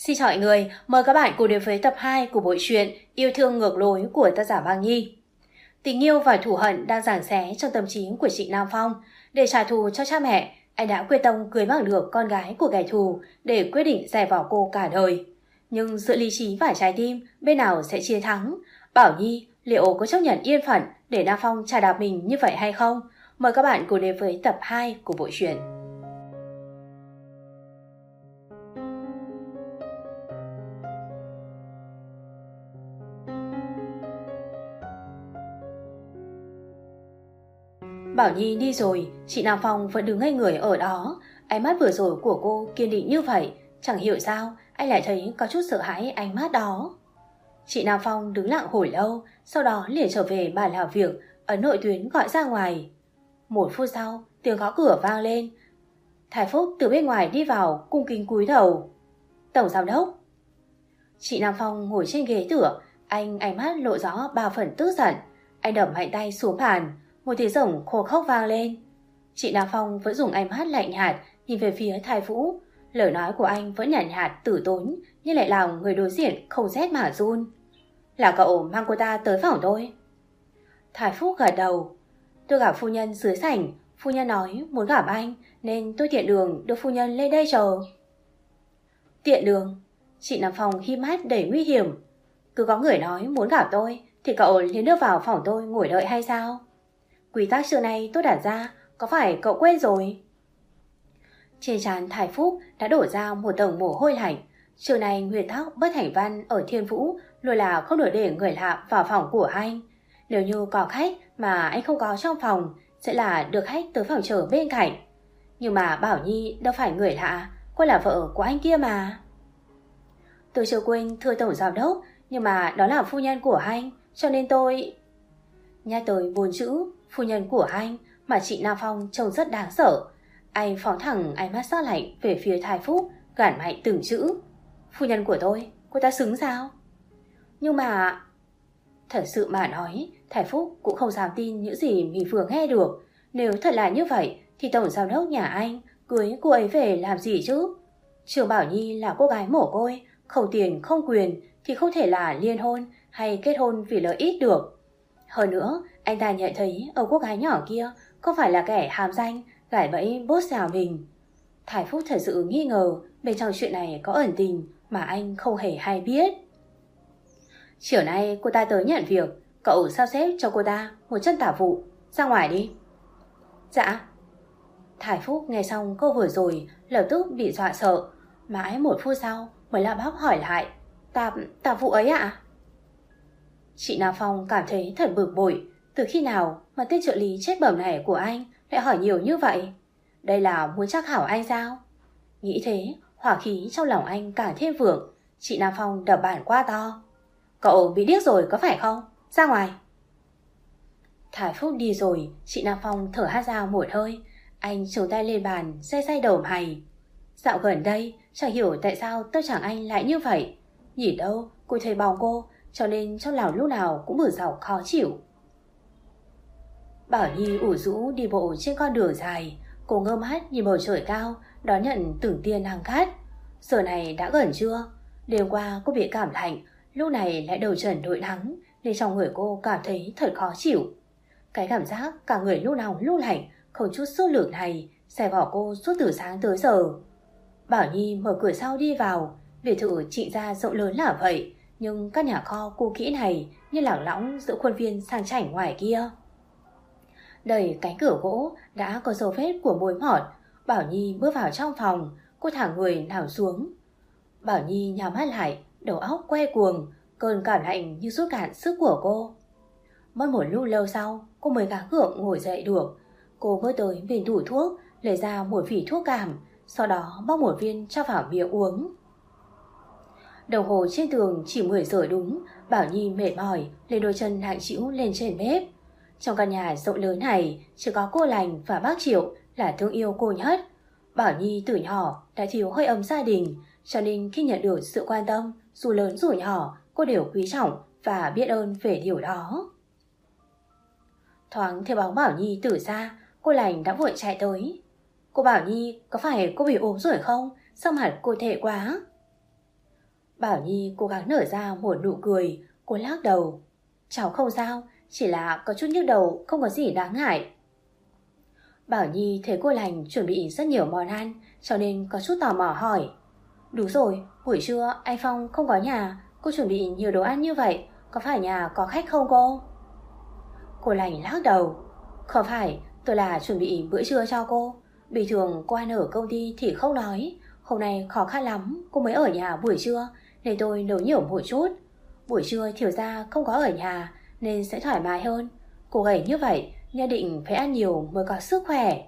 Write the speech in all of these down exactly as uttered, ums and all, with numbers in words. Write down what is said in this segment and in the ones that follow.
Xin chào mọi người, mời các bạn cùng đến với tập hai của bộ truyện Yêu thương ngược lối của tác giả Băng Nhi. Tình yêu và thù hận đang giằng xé trong tâm trí của Trịnh Nam Phong. Để trả thù cho cha mẹ, anh đã quyết tâm cưới bằng được con gái của kẻ thù để quyết định dè vào cô cả đời. Nhưng giữa lý trí và trái tim, bên nào sẽ chiến thắng? Bảo Nhi liệu có chấp nhận yên phận để Nam Phong chà đạp mình như vậy hay không? Mời các bạn cùng đến với tập hai của bộ truyện. Bảo Nhi đi rồi, chị Nam Phong vẫn đứng ngây người ở đó. Ánh mắt vừa rồi của cô kiên định như vậy, chẳng hiểu sao anh lại thấy có chút sợ hãi ánh mắt đó. Chị Nam Phong đứng lặng hồi lâu, sau đó liền trở về bàn làm việc, ấn nội tuyến gọi ra ngoài. Một phút sau, tiếng gõ cửa vang lên. Thái Phúc từ bên ngoài đi vào, cung kính cúi đầu. Tổng giám đốc. Chị Nam Phong ngồi trên ghế tựa, anh ánh mắt lộ rõ ba phần tức giận. Anh đập mạnh tay xuống bàn. Một tiếng rồng khô khốc vang lên. Chị Nam Phong vẫn dùng ánh mắt lạnh nhạt nhìn về phía Thái Vũ. Lời nói của anh vẫn nhàn nhạt, nhạt tử tốn, nhưng lại làm người đối diện không rét mà run. Là cậu mang cô ta tới phòng tôi? Thái Phúc gật đầu. Tôi gặp phu nhân dưới sảnh. Phu nhân nói muốn gặp anh, nên tôi tiện đường đưa phu nhân lên đây chờ. Tiện đường? Chị Nam Phong khi mắt đầy nguy hiểm. Cứ có người nói muốn gặp tôi thì cậu liền đưa vào phòng tôi ngồi đợi hay sao? Quy tắc xưa nay tôi đặt ra, có phải cậu quên rồi? Trên trán Thái Phúc đã đổ ra một tầng mồ hôi lạnh. Trưa nay nguyên tắc bất thành văn ở Thiên Vũ luôn là không được để người lạ vào phòng của anh. Nếu như có khách mà anh không có trong phòng, sẽ là được khách tới phòng chờ bên cạnh. Nhưng mà Bảo Nhi đâu phải người lạ, cô là vợ của anh kia mà. Tôi chưa quên thưa tổng giám đốc, nhưng mà đó là phu nhân của anh, cho nên tôi... Nhắc tới bốn chữ phu nhân của anh mà chị Nam Phong trông rất đáng sợ. Anh phóng thẳng ánh mắt sắc lạnh về phía Thái Phúc, gằn mạnh từng chữ. Phu nhân của tôi, cô ta xứng sao? Nhưng mà... Thật sự mà nói, Thái Phúc cũng không dám tin những gì mình vừa nghe được. Nếu thật là như vậy thì tổng giám đốc nhà anh cưới cô ấy về làm gì chứ? Trường Bảo Nhi là cô gái mồ côi, không tiền không quyền thì không thể là liên hôn hay kết hôn vì lợi ích được. Hơn nữa, anh ta nhận thấy ở cô gái nhỏ kia không phải là kẻ hàm danh, gài bẫy bốt xào mình. Thái Phúc thật sự nghi ngờ bên trong chuyện này có ẩn tình mà anh không hề hay biết. Chiều nay cô ta tới nhận việc, cậu sao xếp cho cô ta một chân tả vụ, ra ngoài đi. Dạ. Thái Phúc nghe xong câu vừa rồi lập tức bị dọa sợ, mãi một phút sau mới la bóc hỏi lại. Tạp, tạp vụ ấy ạ? À? Chị Nam Phong cảm thấy thật bực bội. Từ khi nào mà tên trợ lý chết bẩm này của anh lại hỏi nhiều như vậy? Đây là muốn trắc hảo anh sao? Nghĩ thế, hỏa khí trong lòng anh càng thêm vượng. Chị Nam Phong đập bàn quá to. Cậu bị điếc rồi có phải không? Ra ngoài. Thái Phúc đi rồi, chị Nam Phong thở hát ra một hơi. Anh chống tay lên bàn, say say đầu mày. Dạo gần đây, chẳng hiểu tại sao tâm trạng anh lại như vậy. Nhìn đâu, cô thấy bóng cô, cho nên trong lòng lúc nào cũng bực dọc khó chịu. Bảo Nhi ủ rũ đi bộ trên con đường dài. Cô ngơ mắt nhìn bầu trời cao, đón nhận từng tia nắng gắt. Giờ này đã gần trưa. Đêm qua cô bị cảm lạnh, lúc này lại đầu trần đội nắng, nên trong người cô cảm thấy thật khó chịu. Cái cảm giác cả người lúc nào lúc lạnh, không chút sức lực này xẻ vào cô suốt từ sáng tới giờ. Bảo Nhi mở cửa sau đi vào. Biệt thự Trịnh gia rộng lớn là vậy, nhưng các nhà kho cũ kỹ này như lẳng lóng giữa khuôn viên sang chảnh ngoài kia. Đẩy cánh cửa gỗ đã có dấu vết của mối mọt. Bảo Nhi bước vào trong phòng, cô thẳng người nằm xuống. Bảo Nhi nhắm mắt lại, đầu óc quay cuồng, cơn cảm lạnh như rút cạn sức của cô. Mất một lúc lâu sau, cô mới gắng gượng ngồi dậy được. Cô bước tới bên tủ thuốc, lấy ra một vỉ thuốc cảm, sau đó bóc một viên cho vào miệng uống. Đồng hồ trên tường chỉ mười giờ đúng. Bảo Nhi mệt mỏi lên đôi chân nặng trĩu lên trên bếp. Trong căn nhà rộng lớn này chỉ có cô Lành và bác Triệu là thương yêu cô nhất. Bảo Nhi từ nhỏ đã thiếu hơi ấm gia đình, cho nên khi nhận được sự quan tâm dù lớn dù nhỏ, cô đều quý trọng và biết ơn về điều đó. Thoáng thấy bóng Bảo Nhi từ xa, cô Lành đã vội chạy tới. Cô Bảo Nhi, có phải cô bị ốm rồi không? Sao mặt cô tệ quá? Bảo Nhi cố gắng nở ra một nụ cười. Cô lắc đầu. Cháu không sao, chỉ là có chút nhức đầu, không có gì đáng ngại. Bảo Nhi thấy cô lành chuẩn bị rất nhiều món ăn, cho nên có chút tò mò hỏi. Đúng rồi, buổi trưa anh Phong không có nhà, cô chuẩn bị nhiều đồ ăn như vậy, có phải nhà có khách không cô? Cô lành lắc đầu. Không phải, tôi là chuẩn bị bữa trưa cho cô. Bình thường cô ăn ở công ty thì không nói. Hôm nay khó khăn lắm, cô mới ở nhà buổi trưa, nên tôi nấu nhiều một chút. Buổi trưa Thiều gia không có ở nhà, nên sẽ thoải mái hơn. Cô gầy như vậy, nhất định phải ăn nhiều mới có sức khỏe.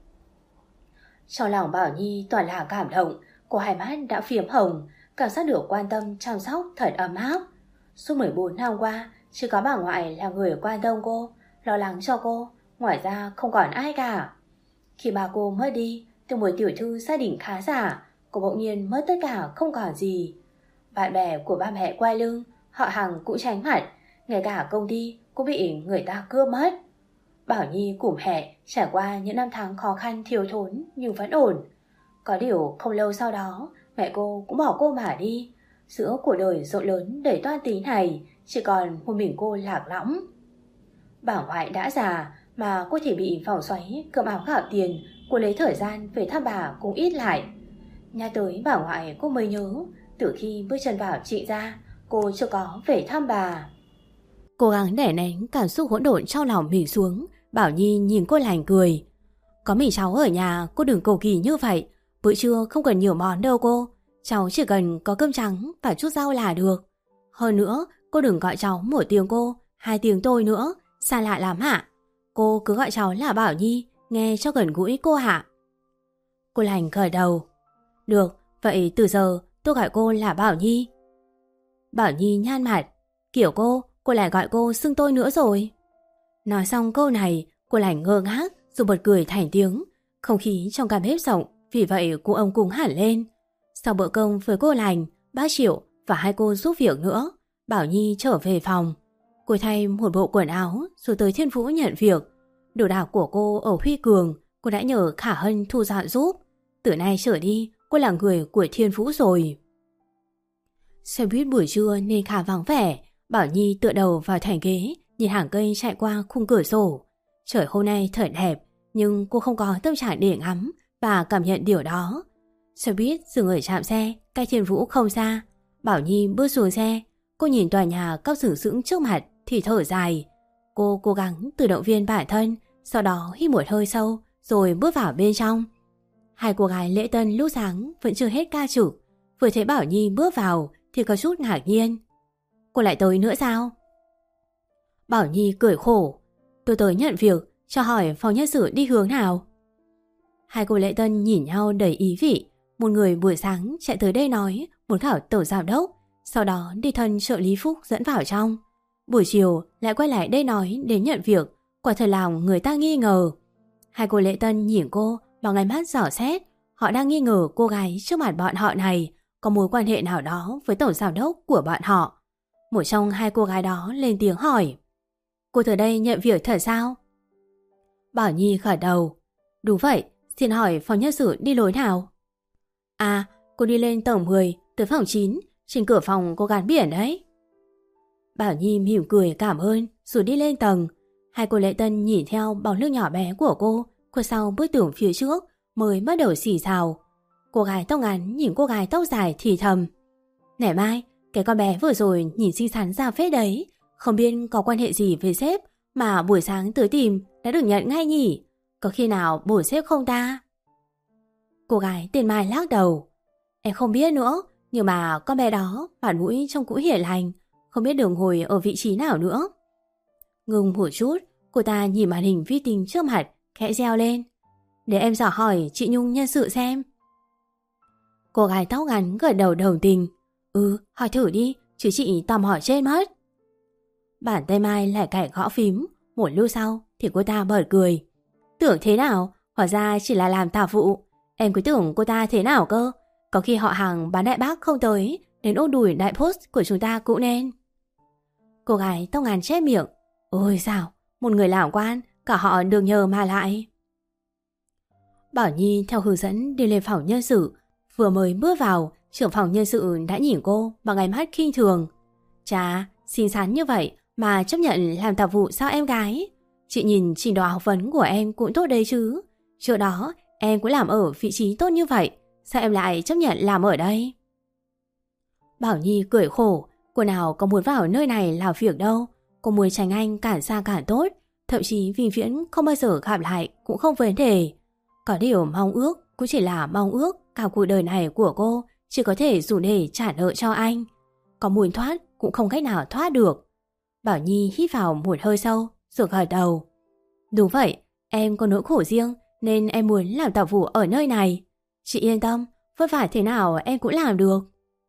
Trong lòng Bảo Nhi toàn là cảm động. Cô hai mắt đã phiếm hồng, cảm giác được quan tâm chăm sóc thật ấm áp. Suốt mười bốn năm qua, chỉ có bà ngoại là người quan tâm cô, lo lắng cho cô, ngoài ra không còn ai cả. Khi bà cô mất đi, từ một tiểu thư gia đình khá giả, cô bỗng nhiên mất tất cả không còn gì. Bạn bè của ba mẹ quay lưng, họ hàng cũng tránh mặt, ngay cả công ty cũng bị người ta cướp mất. Bảo Nhi cùng mẹ trải qua những năm tháng khó khăn thiếu thốn nhưng vẫn ổn. Có điều không lâu sau đó, mẹ cô cũng bỏ cô mà đi. Giữa cuộc đời rộng lớn đầy toan tính này, chỉ còn một mình cô lạc lõng. Bà ngoại đã già mà cô thì bị vòng xoáy cơm áo gạo tiền, cô lấy thời gian về thăm bà cũng ít lại. Nhắc tới bà ngoại cô mới nhớ, từ khi bước chân vào Trịnh gia, cô chưa có về thăm bà. Cố gắng đè nén cảm xúc hỗn độn trong lòng mình xuống, Bảo Nhi nhìn cô lành cười. Có mình cháu ở nhà, cô đừng cầu kỳ như vậy. Bữa trưa không cần nhiều món đâu cô. Cháu chỉ cần có cơm trắng và chút rau là được. Hơn nữa, cô đừng gọi cháu một tiếng cô, hai tiếng tôi nữa. Xa lạ lắm hả? Cô cứ gọi cháu là Bảo Nhi, nghe cho gần gũi cô hả? Cô lành gật đầu. Được, vậy từ giờ tôi gọi cô là Bảo Nhi. Bảo Nhi nhăn mặt. Kiểu cô, cô lại gọi cô xưng tôi nữa rồi. Nói xong câu này, cô lành ngơ ngác rồi bật cười thành tiếng. Không khí trong căn bếp rộng, vì vậy cô ông cùng hẳn lên. Sau bữa cơm với cô lành, bác Triệu và hai cô giúp việc nữa, Bảo Nhi trở về phòng. Cô thay một bộ quần áo rồi tới Thiên Vũ nhận việc. Đồ đạc của cô ở Huy Cường, cô đã nhờ Khả Hân thu dọn giúp. Từ nay trở đi, cô là người của Thiên Vũ rồi. Xe buýt buổi trưa nên khá vắng vẻ. Bảo Nhi tựa đầu vào thành ghế, nhìn hàng cây chạy qua khung cửa sổ. Trời hôm nay thật đẹp, nhưng cô không có tâm trạng để ngắm và cảm nhận điều đó. Xe buýt dừng ở trạm xe cách Thiên Vũ không xa. Bảo Nhi bước xuống xe. Cô nhìn tòa nhà cao sừng sững trước mặt thì thở dài. Cô cố gắng tự động viên bản thân, sau đó hít một hơi sâu rồi bước vào bên trong. Hai cô gái lễ tân lúc sáng vẫn chưa hết ca trực. Vừa thấy Bảo Nhi bước vào thì có chút ngạc nhiên. Cô lại tới nữa sao? Bảo Nhi cười khổ. Tôi tới nhận việc, cho hỏi phòng nhân sự đi hướng nào. Hai cô lễ tân nhìn nhau đầy ý vị. Một người buổi sáng chạy tới đây nói muốn khảo tổng giám đốc, sau đó đi thân trợ lý Phúc dẫn vào trong. Buổi chiều lại quay lại đây nói đến nhận việc. Quả thật lòng người ta nghi ngờ. Hai cô lễ tân nhìn cô bằng ánh mắt dò xét. Họ đang nghi ngờ cô gái trước mặt bọn họ này có mối quan hệ nào đó với tổng giám đốc của bọn họ. Một trong hai cô gái đó lên tiếng hỏi. Cô tới đây nhận việc thật sao? Bảo Nhi gật đầu. Đúng vậy, xin hỏi phòng nhân sự đi lối nào? À, cô đi lên tầng mười, tới phòng chín, trên cửa phòng có gắn biển đấy. Bảo Nhi mỉm cười cảm ơn rồi đi lên tầng. Hai cô lễ tân nhìn theo bóng lưng nhỏ bé của cô, cô sau bước tưởng phía trước mới bắt đầu xì xào. Cô gái tóc ngắn nhìn cô gái tóc dài thì thầm. Nẻ Mai, cái con bé vừa rồi nhìn xinh xắn ra phết đấy. Không biết có quan hệ gì với sếp mà buổi sáng tới tìm đã được nhận ngay nhỉ? Có khi nào bổ sếp không ta? Cô gái tên Mai lắc đầu. Em không biết nữa, nhưng mà con bé đó mặt mũi trông cũng hiền lành, không biết đường ngồi ở vị trí nào nữa. Ngừng một chút, cô ta nhìn màn hình vi tính trước mặt, khẽ reo lên. Để em dò hỏi chị Nhung nhân sự xem. Cô gái tóc ngắn gật đầu đồng tình. Ừ, hỏi thử đi, chứ chị tò mò chết mất. Bàn tay Mai lại cạy gõ phím. Một lúc sau thì cô ta bật cười. Tưởng thế nào, hóa ra chỉ là làm tạp vụ. Em cứ tưởng cô ta thế nào cơ. Có khi họ hàng bán đại bác không tới, đến ôm đùi đại post của chúng ta cũng nên. Cô gái tóc ngắn chép miệng. Ôi sao, một người làm quan, cả họ được nhờ mà lại. Bảo Nhi theo hướng dẫn đi lên phòng nhân sự. Vừa mới bước vào, trưởng phòng nhân sự đã nhìn cô bằng ánh mắt khinh thường. Chà, xinh xắn như vậy mà chấp nhận làm tạp vụ sao em gái? Chị nhìn trình độ học vấn của em cũng tốt đấy chứ. Trước đó em cũng làm ở vị trí tốt như vậy, sao em lại chấp nhận làm ở đây? Bảo Nhi cười khổ, cô nào có muốn vào nơi này làm việc đâu. Cô muốn tránh anh càng xa càng tốt, thậm chí vĩnh viễn không bao giờ gặp lại cũng không vấn đề. Có điều mong ước cũng chỉ là mong ước, cả cuộc đời này của cô chỉ có thể dùng để trả nợ cho anh. Có muốn thoát cũng không cách nào thoát được. Bảo Nhi hít vào một hơi sâu rồi gật đầu. Đúng vậy, em có nỗi khổ riêng nên em muốn làm tạp vụ ở nơi này. Chị yên tâm, vất vả thế nào em cũng làm được.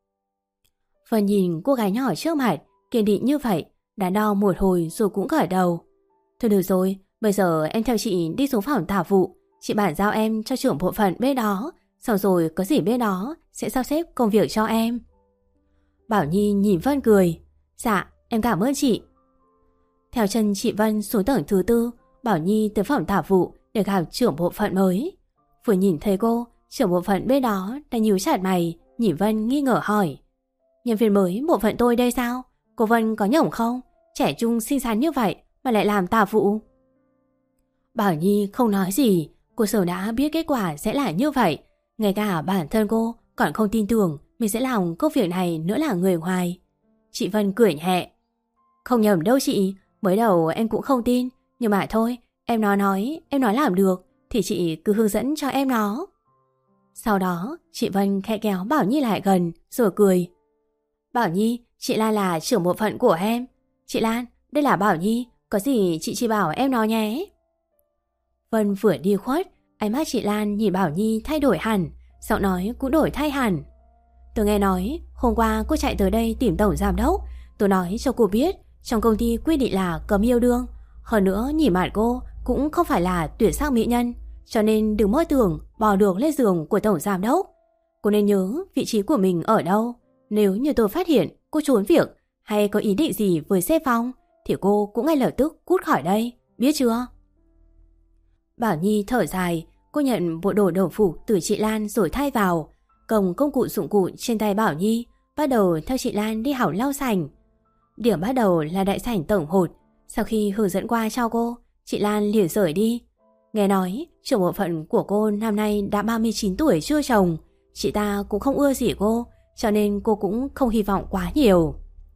Vân nhìn cô gái nhỏ trước mặt kiên định như vậy, đắn đo một hồi rồi cũng gật đầu. Thôi được rồi, bây giờ em theo chị đi xuống phòng tạp vụ, chị bản giao em cho trưởng bộ phận bên đó, sau rồi có gì bên đó sẽ sắp xếp công việc cho em. Bảo Nhi nhìn Vân cười. Dạ, em cảm ơn chị. Theo chân chị Vân xuống tầng thứ tư, Bảo Nhi tới phòng tạp vụ để gặp trưởng bộ phận mới. Vừa nhìn thấy cô, trưởng bộ phận bên đó đã nhíu chặt mày, nhìn Vân nghi ngờ hỏi. Nhân viên mới bộ phận tôi đây sao? Cô Vân có nhổng không? Trẻ trung xinh xắn như vậy mà lại làm tạp vụ. Bảo Nhi không nói gì, cô sớm đã biết kết quả sẽ là như vậy. Ngay cả bản thân cô còn không tin tưởng mình sẽ làm công việc này nữa là người ngoài. Chị Vân cười nhẹ. Không nhầm đâu chị, mới đầu em cũng không tin, nhưng mà thôi, em nói nói, em nói làm được thì chị cứ hướng dẫn cho em nó. Sau đó, chị Vân khẽ kéo Bảo Nhi lại gần rồi cười. Bảo Nhi, chị Lan là trưởng bộ phận của em. Chị Lan, đây là Bảo Nhi, có gì chị chỉ bảo em nó nhé. Vân vừa đi khuất, ánh mắt chị Lan nhìn Bảo Nhi thay đổi hẳn, giọng nói cũng đổi thay hẳn. Tôi nghe nói, hôm qua cô chạy tới đây tìm tổng giám đốc. Tôi nói cho cô biết, trong công ty quy định là cấm yêu đương. Hơn nữa, nhìn mặt cô cũng không phải là tuyển sắc mỹ nhân, cho nên đừng mơ tưởng bò được lên giường của tổng giám đốc. Cô nên nhớ vị trí của mình ở đâu. Nếu như tôi phát hiện cô trốn việc hay có ý định gì với sếp Phong thì cô cũng ngay lập tức cút khỏi đây, biết chưa? Bảo Nhi thở dài, cô nhận bộ đồ đồng phục từ chị Lan rồi thay vào, cầm công cụ dụng cụ trên tay Bảo Nhi, bắt đầu theo chị Lan đi hỏng lau sảnh. Điểm bắt đầu là đại sảnh tổng hột. Sau khi hướng dẫn qua cho cô, chị Lan liền rời đi. Nghe nói trưởng bộ phận của cô năm nay đã ba mươi chín tuổi chưa chồng, chị ta cũng không ưa gì cô, cho nên cô cũng không hy vọng quá nhiều.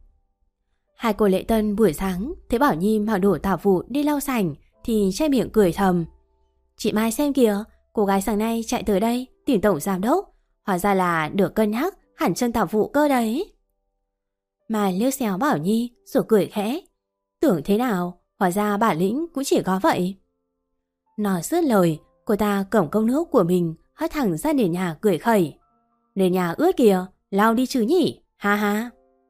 Hai cô lễ tân buổi sáng thấy Bảo Nhi mặc đồ tạp vụ đi lau sảnh thì che miệng cười thầm. Chị Mai xem kìa, cô gái sáng nay chạy tới đây tìm tổng giám đốc, hóa ra là được cân nhắc hẳn chân tạp vụ cơ đấy. Mai liếc xéo Bảo Nhi rồi cười khẽ. Tưởng thế nào, hóa ra bản lĩnh cũng chỉ có vậy. Nói dứt lời, cô ta cầm cốc nước của mình hất thẳng ra nền nhà cười khẩy. Nền nhà ướt kìa, lau đi chứ nhỉ, ha ha.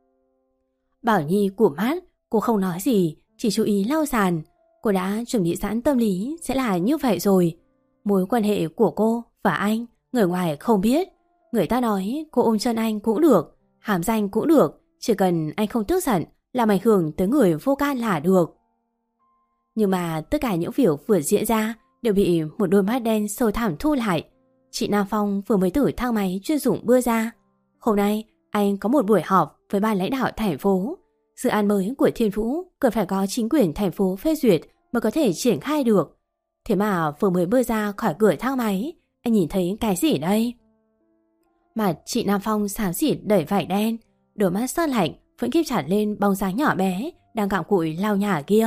Bảo Nhi cụp mắt, cô không nói gì, chỉ chú ý lau sàn. Cô đã chuẩn bị sẵn tâm lý sẽ là như vậy rồi. Mối quan hệ của cô và anh, người ngoài không biết. Người ta nói cô ôm chân anh cũng được, hàm danh cũng được, chỉ cần anh không tức giận, làm ảnh hưởng tới người vô can là được. Nhưng mà tất cả những việc vừa diễn ra đều bị một đôi mắt đen sâu thẳm thu lại. Chị Nam Phong vừa mới thử thang máy chuyên dụng bưa ra. Hôm nay anh có một buổi họp với ban lãnh đạo thành phố. Dự án mới của Thiên Vũ cần phải có chính quyền thành phố phê duyệt mới có thể triển khai được. Thế mà vừa mới bưa ra khỏi cửa thang máy, anh nhìn thấy cái gì đây? Mặt chị Nam Phong xám xịt đầy vải đen, đôi mắt sơn lạnh vẫn kíp chặt lên bóng dáng nhỏ bé đang cặm cụi lau nhà kia.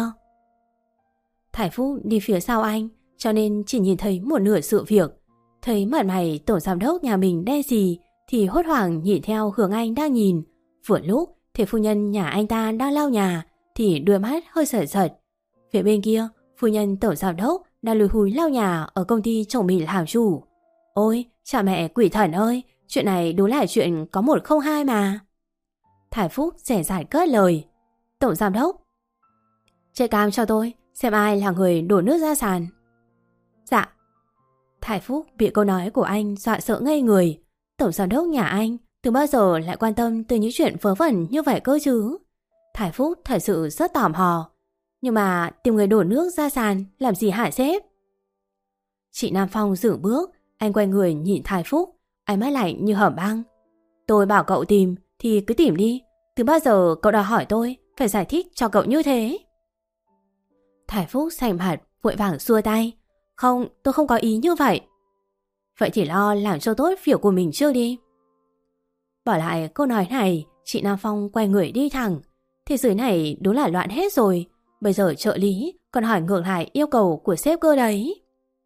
Thải Phúc đi phía sau anh, cho nên chỉ nhìn thấy một nửa sự việc. Thấy mặt mày tổng giám đốc nhà mình đen gì thì hốt hoảng nhìn theo hướng anh đang nhìn. Vừa lúc thấy phu nhân nhà anh ta đang lau nhà thì đôi mắt hơi giật giật. Phía bên kia, phu nhân tổng giám đốc đang lùi húi lau nhà ở công ty chồng mình làm chủ. Ôi, cha mẹ quỷ thần ơi, chuyện này đúng là chuyện có một không hai mà. Thải Phúc rẻ rạt cất lời. Tổng giám đốc, chạy cam cho tôi, xem ai là người đổ nước ra sàn. Dạ. Thải Phúc bị câu nói của anh dọa sợ ngây người. Tổng giám đốc nhà anh từ bao giờ lại quan tâm tới những chuyện vớ vẩn như vậy cơ chứ? Thải Phúc thật sự rất tò mò. Nhưng mà tìm người đổ nước ra sàn làm gì hả sếp? Chị Nam Phong dừng bước, anh quay người nhìn Thải Phúc, ánh mắt lạnh như hầm băng. Tôi bảo cậu tìm thì cứ tìm đi. Từ bao giờ cậu đòi hỏi tôi phải giải thích cho cậu như thế? Thải Phúc sành mặt vội vàng xua tay. Không, tôi không có ý như vậy. Vậy thì lo làm cho tốt việc của mình trước đi. Bỏ lại câu nói này, chị Nam Phong quay người đi thẳng. Thế giới này đúng là loạn hết rồi. Bây giờ trợ lý còn hỏi ngược lại yêu cầu của sếp cơ đấy.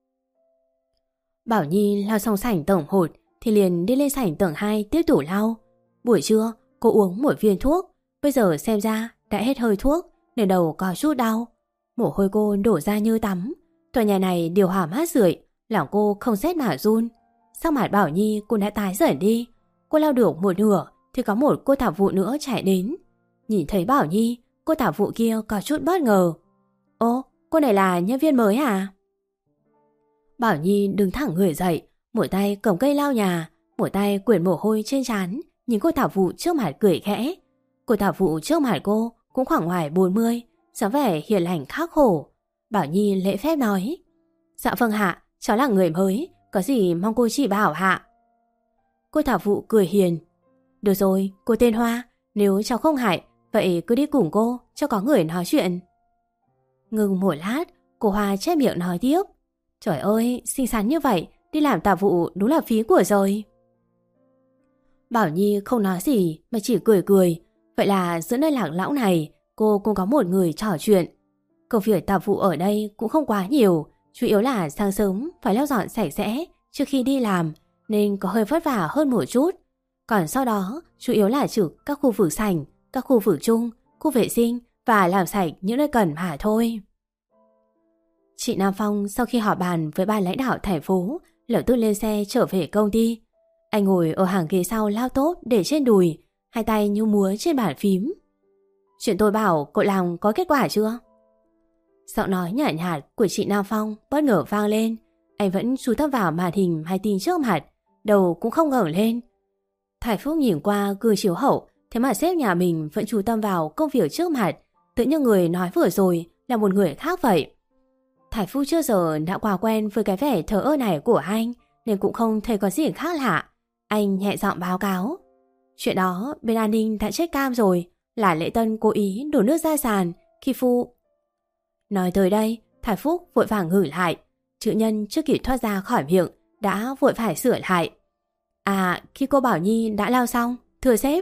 Bảo Nhi lao xong sảnh tầng một thì liền đi lên sảnh tầng hai tiếp tủ lau. Buổi trưa cô uống một viên thuốc. Bây giờ xem ra đã hết hơi thuốc nên đầu có chút đau. Mồ hôi cô đổ ra như tắm. Tòa nhà này điều hòa mát rượi, lòng cô không rét mà run. Sắc mặt Bảo Nhi cô đã tái dần đi. Cô lau được một nửa thì có một cô tạp vụ nữa chạy đến. Nhìn thấy Bảo Nhi, cô tạp vụ kia có chút bất ngờ. Ô, cô này là nhân viên mới à? Bảo Nhi đứng thẳng người dậy, một tay cầm cây lau nhà, một tay quyển mồ hôi trên trán, nhìn cô tạp vụ trước mặt cười khẽ. Cô tạp vụ trước mặt cô cũng khoảng ngoài bốn mươi, dáng vẻ hiền lành khắc khổ. Bảo Nhi lễ phép nói: Dạ vâng hạ, cháu là người mới, có gì mong cô chỉ bảo hạ. Cô tạp vụ cười hiền: Được rồi, cô tên Hoa, nếu cháu không hại, vậy cứ đi cùng cô cho có người nói chuyện. Ngừng một lát, cô Hoa chép miệng nói tiếp: Trời ơi, xinh xắn như vậy, đi làm tạp vụ đúng là phí của rồi. Bảo Nhi không nói gì mà chỉ cười cười. Vậy là giữa nơi lạc lõng này, cô cũng có một người trò chuyện. Công việc tạp vụ ở đây cũng không quá nhiều, chủ yếu là sáng sớm phải lau dọn sạch sẽ trước khi đi làm, nên có hơi vất vả hơn một chút. Còn sau đó, chủ yếu là trực các khu vực sảnh, các khu vực chung, khu vệ sinh và làm sạch những nơi cần mà thôi. Chị Nam Phong sau khi họp bàn với ban lãnh đạo thành phố, lập tức lên xe trở về công ty. Anh ngồi ở hàng ghế sau laptop để trên đùi, hai tay như múa trên bàn phím. Chuyện tôi bảo cậu làm có kết quả chưa? Giọng nói nhạt nhạt của chị Nam Phong bất ngờ vang lên. Anh vẫn chú tâm vào màn hình máy tin trước mặt, đầu cũng không ngẩng lên. Thải Phúc nhìn qua gương chiếu hậu, thế mà sếp nhà mình vẫn chú tâm vào công việc trước mặt, tự như người nói vừa rồi là một người khác vậy. Thải Phúc trước giờ đã quá quen với cái vẻ thờ ơ này của anh, nên cũng không thấy có gì khác lạ. Anh nhẹ giọng báo cáo: Chuyện đó bên an ninh đã check cam rồi, là Lễ Tân cố ý đổ nước ra sàn khi Phu... Nói tới đây, Thải Phúc vội vàng ngửi lại. Chữ nhân chưa kịp thoát ra khỏi miệng đã vội phải sửa lại: À, khi cô Bảo Nhi đã lau xong, thưa sếp.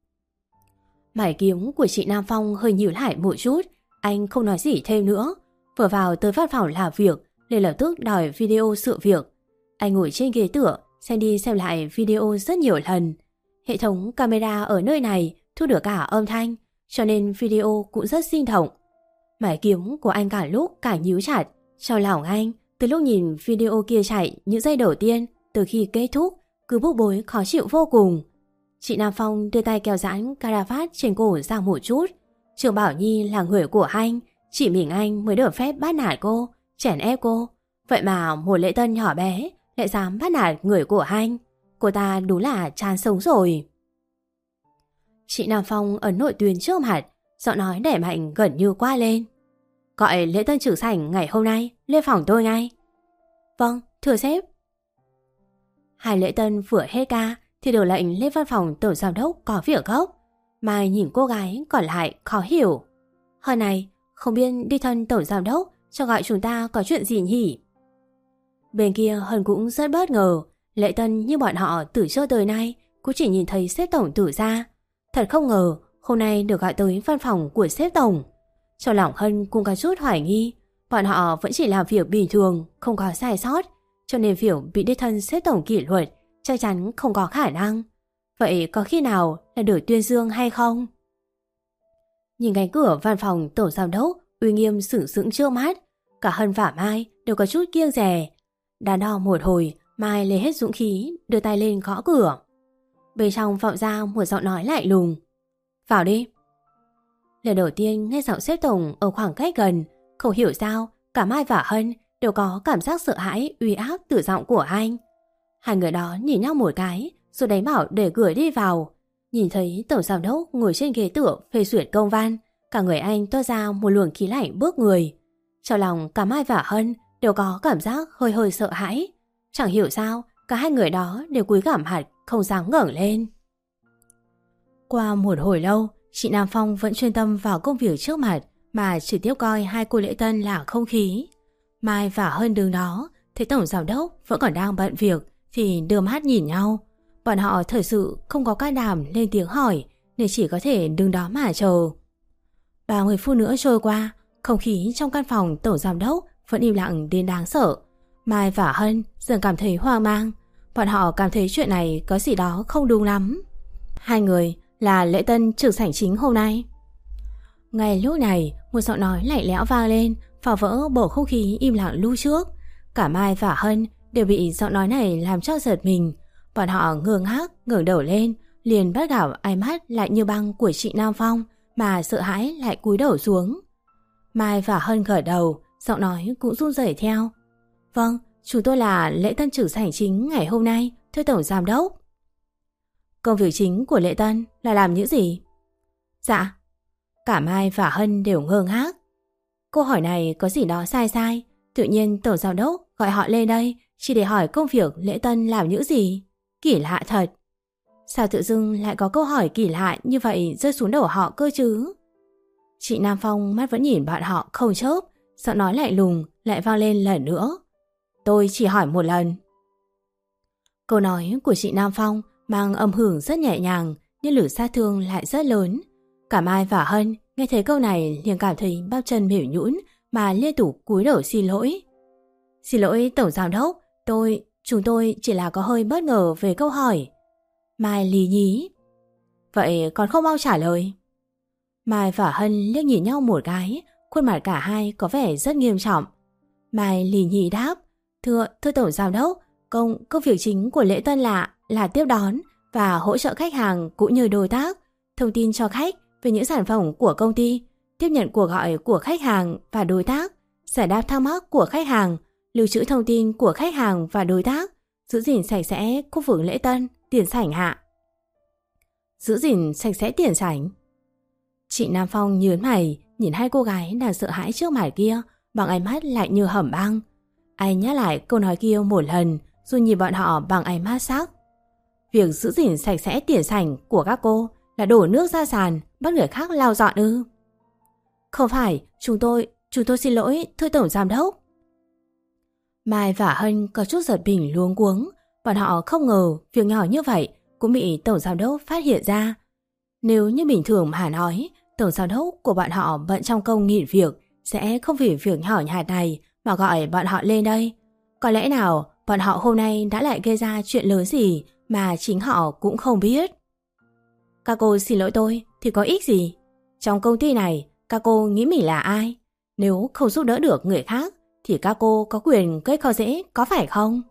Mải kiếm của chị Nam Phong hơi nhíu lại một chút. Anh không nói gì thêm nữa. Vừa vào tới văn phòng làm việc nên lập tức đòi video sự việc. Anh ngồi trên ghế tựa, xem đi xem lại video rất nhiều lần. Hệ thống camera ở nơi này thu được cả âm thanh, cho nên video cũng rất sinh động. Mải kiếm của anh cả lúc càng nhíu chặt. Trong lòng anh, từ lúc nhìn video kia chạy những giây đầu tiên từ khi kết thúc, cứ bức bối khó chịu vô cùng. Chị Nam Phong đưa tay kéo giãn caravat trên cổ ra một chút. Trường Bảo Nhi là người của anh, chỉ mình anh mới được phép bắt nạt cô, chèn ép cô. Vậy mà một Lễ Tân nhỏ bé lại dám bắt nạt người của anh. Cô ta đúng là chán sống rồi. Chị Nam Phong ấn nội tuyến trước mặt, giọng nói đẩy mạnh gần như qua lên: Gọi Lễ Tân trưởng sảnh ngày hôm nay lên phòng tôi ngay. Vâng, thưa sếp. Hai Lễ Tân vừa hết ca thì được lệnh lên văn phòng tổng giám đốc có việc gấp. Mai nhìn cô gái còn lại khó hiểu: Hôm này không biết đi thân tổng giám đốc cho gọi chúng ta có chuyện gì nhỉ? Bên kia Hân cũng rất bất ngờ. Lễ Tân như bọn họ từ trước tới nay cũng chỉ nhìn thấy sếp tổng tử ra. Thật không ngờ hôm nay được gọi tới văn phòng của sếp tổng. Trong lòng Hân cũng có chút hoài nghi, bọn họ vẫn chỉ làm việc bình thường, không có sai sót, cho nên việc bị đích thân sếp tổng kỷ luật chắc chắn không có khả năng. Vậy có khi nào là được tuyên dương hay không? Nhìn cánh cửa văn phòng tổng giám đốc uy nghiêm sừng sững trước mắt, cả Hân và Mai đều có chút kiêng dè. Đắn đo một hồi, Mai lấy hết dũng khí đưa tay lên gõ cửa. Bên trong vọng ra một giọng nói lạnh lùng: Vào đi. Lần đầu tiên nghe giọng sếp tổng ở khoảng cách gần, không hiểu sao cả Mai và Hân đều có cảm giác sợ hãi uy áp từ giọng của anh. Hai người đó nhìn nhau một cái rồi đánh bảo để gửi đi vào. Nhìn thấy tổng giám đốc ngồi trên ghế tựa phê duyệt công văn, cả người anh toát ra một luồng khí lạnh bước người. Trong lòng cả Mai và Hân đều có cảm giác hơi hơi sợ hãi. Chẳng hiểu sao cả hai người đó đều cúi gằm mặt không dám ngẩng lên. Qua một hồi lâu, chị Nam Phong vẫn chuyên tâm vào công việc trước mặt mà chỉ tiếp coi hai cô lễ tân là không khí. Mai và Hân đứng đó, thấy tổng giám đốc vẫn còn đang bận việc thì đưa mắt nhìn nhau. Bọn họ thật sự không có can đảm lên tiếng hỏi nên chỉ có thể đứng đó mà chờ. Ba mươi phút nữa trôi qua, không khí trong căn phòng tổng giám đốc vẫn im lặng đến đáng sợ. Mai và Hân dần cảm thấy hoang mang. Bọn họ cảm thấy chuyện này có gì đó không đúng lắm. Hai người là lễ tân trực sảnh chính hôm nay. Ngay lúc này, một giọng nói lạnh lẽo vang lên, phá vỡ bầu không khí im lặng lúc trước. Cả Mai và Hân đều bị giọng nói này làm cho giật mình. Bọn họ ngơ ngác ngẩng đầu lên, liền bắt gặp ánh mắt lạnh như băng của chị Nam Phong mà sợ hãi lại cúi đầu xuống. Mai và Hân gật đầu, giọng nói cũng run rẩy theo. Vâng, chúng tôi là lễ tân trực sảnh chính ngày hôm nay, thưa tổng giám đốc. Công việc chính của lễ tân là làm những gì? Dạ. Cả Mai và Hân đều ngơ ngác. Câu hỏi này có gì đó sai sai. Tự nhiên tổng giám đốc gọi họ lên đây chỉ để hỏi công việc lễ tân làm những gì. Kỳ lạ thật. Sao tự dưng lại có câu hỏi kỳ lạ như vậy rơi xuống đầu họ cơ chứ? Chị Nam Phong mắt vẫn nhìn bọn họ không chớp, giọng nói lạnh lùng lại vang lên lần nữa. Tôi chỉ hỏi một lần. Câu nói của chị Nam Phong mang âm hưởng rất nhẹ nhàng nhưng lực sát thương lại rất lớn. Cả Mai và Hân nghe thấy câu này liền cảm thấy bắp chân mềm nhũn mà liên tục cúi đầu xin lỗi. Xin lỗi tổng giám đốc, tôi, chúng tôi chỉ là có hơi bất ngờ về câu hỏi. Mai lì nhí. Vậy còn không mau trả lời. Mai và Hân liếc nhìn nhau một cái, khuôn mặt cả hai có vẻ rất nghiêm trọng. Mai lì nhí đáp. Thưa, thưa tổng giám đốc, công, công việc chính của lễ tân là, là tiếp đón và hỗ trợ khách hàng cũng như đối tác, thông tin cho khách về những sản phẩm của công ty, tiếp nhận cuộc gọi của khách hàng và đối tác, giải đáp thắc mắc của khách hàng, lưu trữ thông tin của khách hàng và đối tác, giữ gìn sạch sẽ khu vực lễ tân, tiền sảnh hạ. Giữ gìn sạch sẽ tiền sảnh. Chị Nam Phong nhớn mày nhìn hai cô gái đang sợ hãi trước mặt kia bằng ánh mắt lạnh như hầm băng. Anh nhắc lại câu nói kia một lần rồi nhìn bọn họ bằng ánh mắt sắc. Việc giữ gìn sạch sẽ tiền sảnh của các cô là đổ nước ra sàn bắt người khác lau dọn ư? Không phải, chúng tôi, chúng tôi xin lỗi thưa tổng giám đốc. Mai và Hân có chút giật mình luống cuống. Bọn họ không ngờ việc nhỏ như vậy cũng bị tổng giám đốc phát hiện ra. Nếu như bình thường mà nói, tổng giám đốc của bọn họ bận trong công nghỉ việc sẽ không vì việc nhỏ nhặt này mà gọi bọn họ lên đây. Có lẽ nào bọn họ hôm nay đã lại gây ra chuyện lớn gì mà chính họ cũng không biết. Các cô xin lỗi tôi thì có ích gì? Trong công ty này, các cô nghĩ mình là ai? Nếu không giúp đỡ được người khác thì các cô có quyền gây khó dễ, có phải không?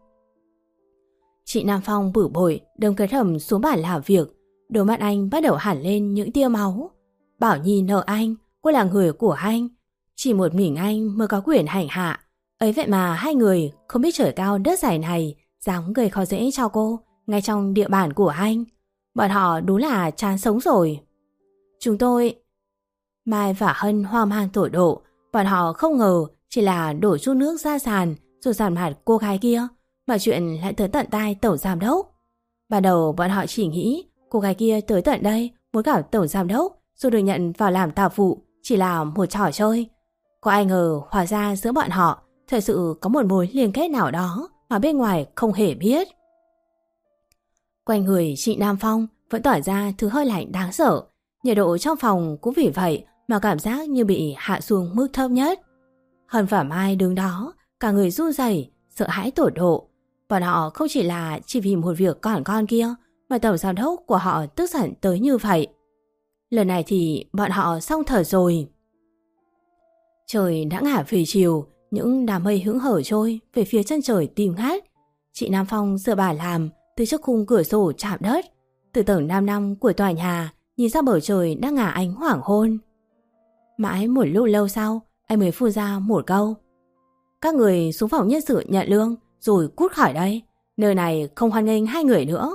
Chị Nam Phong bực bội đâm cái thầm xuống bàn làm việc. Đôi mắt anh bắt đầu hẳn lên những tia máu. Bảo Nhi nợ anh, cô là người của anh. Chỉ một mình anh mới có quyền hành hạ. Ấy vậy mà hai người không biết trời cao đất dày này dám gây khó dễ cho cô ngay trong địa bàn của anh. Bọn họ đúng là chán sống rồi. Chúng tôi... Mai và Hân hoang mang tột độ. Bọn họ không ngờ chỉ là đổ chút nước ra sàn rồi dàn mặt cô gái kia mà chuyện lại tới tận tai tổng giám đốc. Ban đầu bọn họ chỉ nghĩ cô gái kia tới tận đây muốn gặp tổng giám đốc rồi được nhận vào làm tạp vụ chỉ là một trò chơi. Có ai ngờ hóa ra giữa bọn họ thật sự có một mối liên kết nào đó mà bên ngoài không hề biết. Quanh người chị Nam Phong vẫn tỏa ra thứ hơi lạnh đáng sợ. Nhiệt độ trong phòng cũng vì vậy mà cảm giác như bị hạ xuống mức thấp nhất. Hân và Mai đứng đó, cả người run rẩy, sợ hãi tột độ. Bọn họ không chỉ là chỉ vì một việc còn con kia mà tổng giám đốc của họ tức giận tới như vậy. Lần này thì bọn họ xong thở rồi. Trời đã ngả về chiều, những đám mây hững hở trôi về phía chân trời tím ngát. Chị Nam Phong dựa bà làm từ chiếc khung cửa sổ chạm đất. Từ tầng năm năm của tòa nhà nhìn ra bầu trời đang ngả ánh hoàng hôn. Mãi một lúc lâu sau, anh mới phun ra một câu. Các người xuống phòng nhân sự nhận lương rồi cút khỏi đây. Nơi này không hoan nghênh hai người nữa.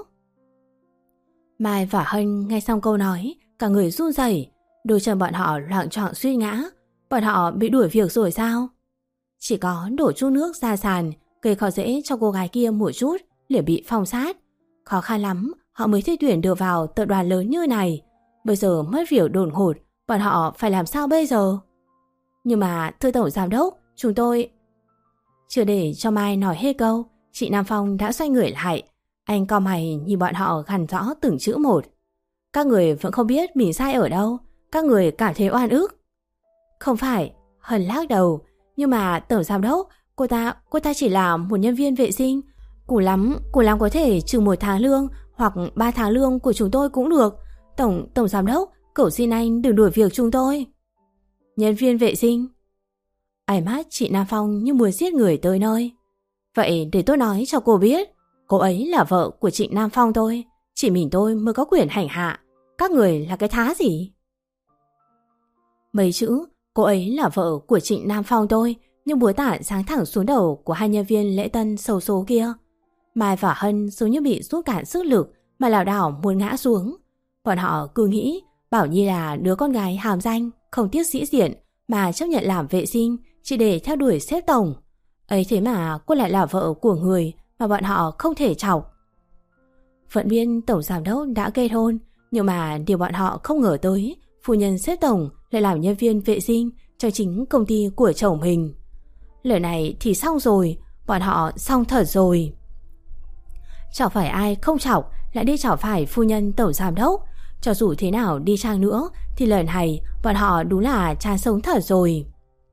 Mai và Hân nghe xong câu nói, cả người run rẩy, đôi chân bọn họ loạng choạng suy ngã. Bọn họ bị đuổi việc rồi sao? Chỉ có đổ chút nước ra sàn gây khó dễ cho cô gái kia một chút liền bị phong sát. Khó khăn lắm họ mới thi tuyển được vào tập đoàn lớn như này. Bây giờ mất việc đột ngột, bọn họ phải làm sao bây giờ? Nhưng mà thưa tổng giám đốc, chúng tôi... Chưa để cho Mai nói hết câu, chị Nam Phong đã xoay người lại. Anh cau mày nhìn bọn họ gằn rõ từng chữ một. Các người vẫn không biết mình sai ở đâu, các người cảm thấy oan ức. Không phải, Hân lắc đầu. Nhưng mà tổng giám đốc, cô ta, cô ta chỉ là một nhân viên vệ sinh. Cùng lắm, cùng lắm có thể trừ một tháng lương hoặc ba tháng lương của chúng tôi cũng được. Tổng, tổng giám đốc, cậu xin anh đừng đuổi việc chúng tôi. Nhân viên vệ sinh? Ánh mắt chị Nam Phong như muốn giết người tới nơi. Vậy để tôi nói cho cô biết, cô ấy là vợ của chị Nam Phong tôi. Chỉ mình tôi mới có quyền hành hạ. Các người là cái thá gì? Mấy chữ cô ấy là vợ của chị Nam Phong tôi nhưng búa tạ sáng thẳng xuống đầu của hai nhân viên lễ tân xấu số kia. Mai và Hân giống như bị rút cạn sức lực mà lảo đảo muốn ngã xuống. Bọn họ cứ nghĩ Bảo Nhi là đứa con gái hàm danh, không tiếc sĩ diện mà chấp nhận làm vệ sinh chỉ để theo đuổi sếp tổng. Ấy thế mà cô lại là vợ của người mà bọn họ không thể chọc. Vận viên tổng giám đốc đã kết hôn, nhưng mà điều bọn họ không ngờ tới, phu nhân sếp tổng lại làm nhân viên vệ sinh cho chính công ty của chồng mình. Lời này thì xong rồi, bọn họ xong thật rồi. Chẳng phải ai không chọc lại đi chọc phải phu nhân tổng giám đốc. Cho dù thế nào đi chăng nữa thì lần này bọn họ đúng là chán sống thật rồi.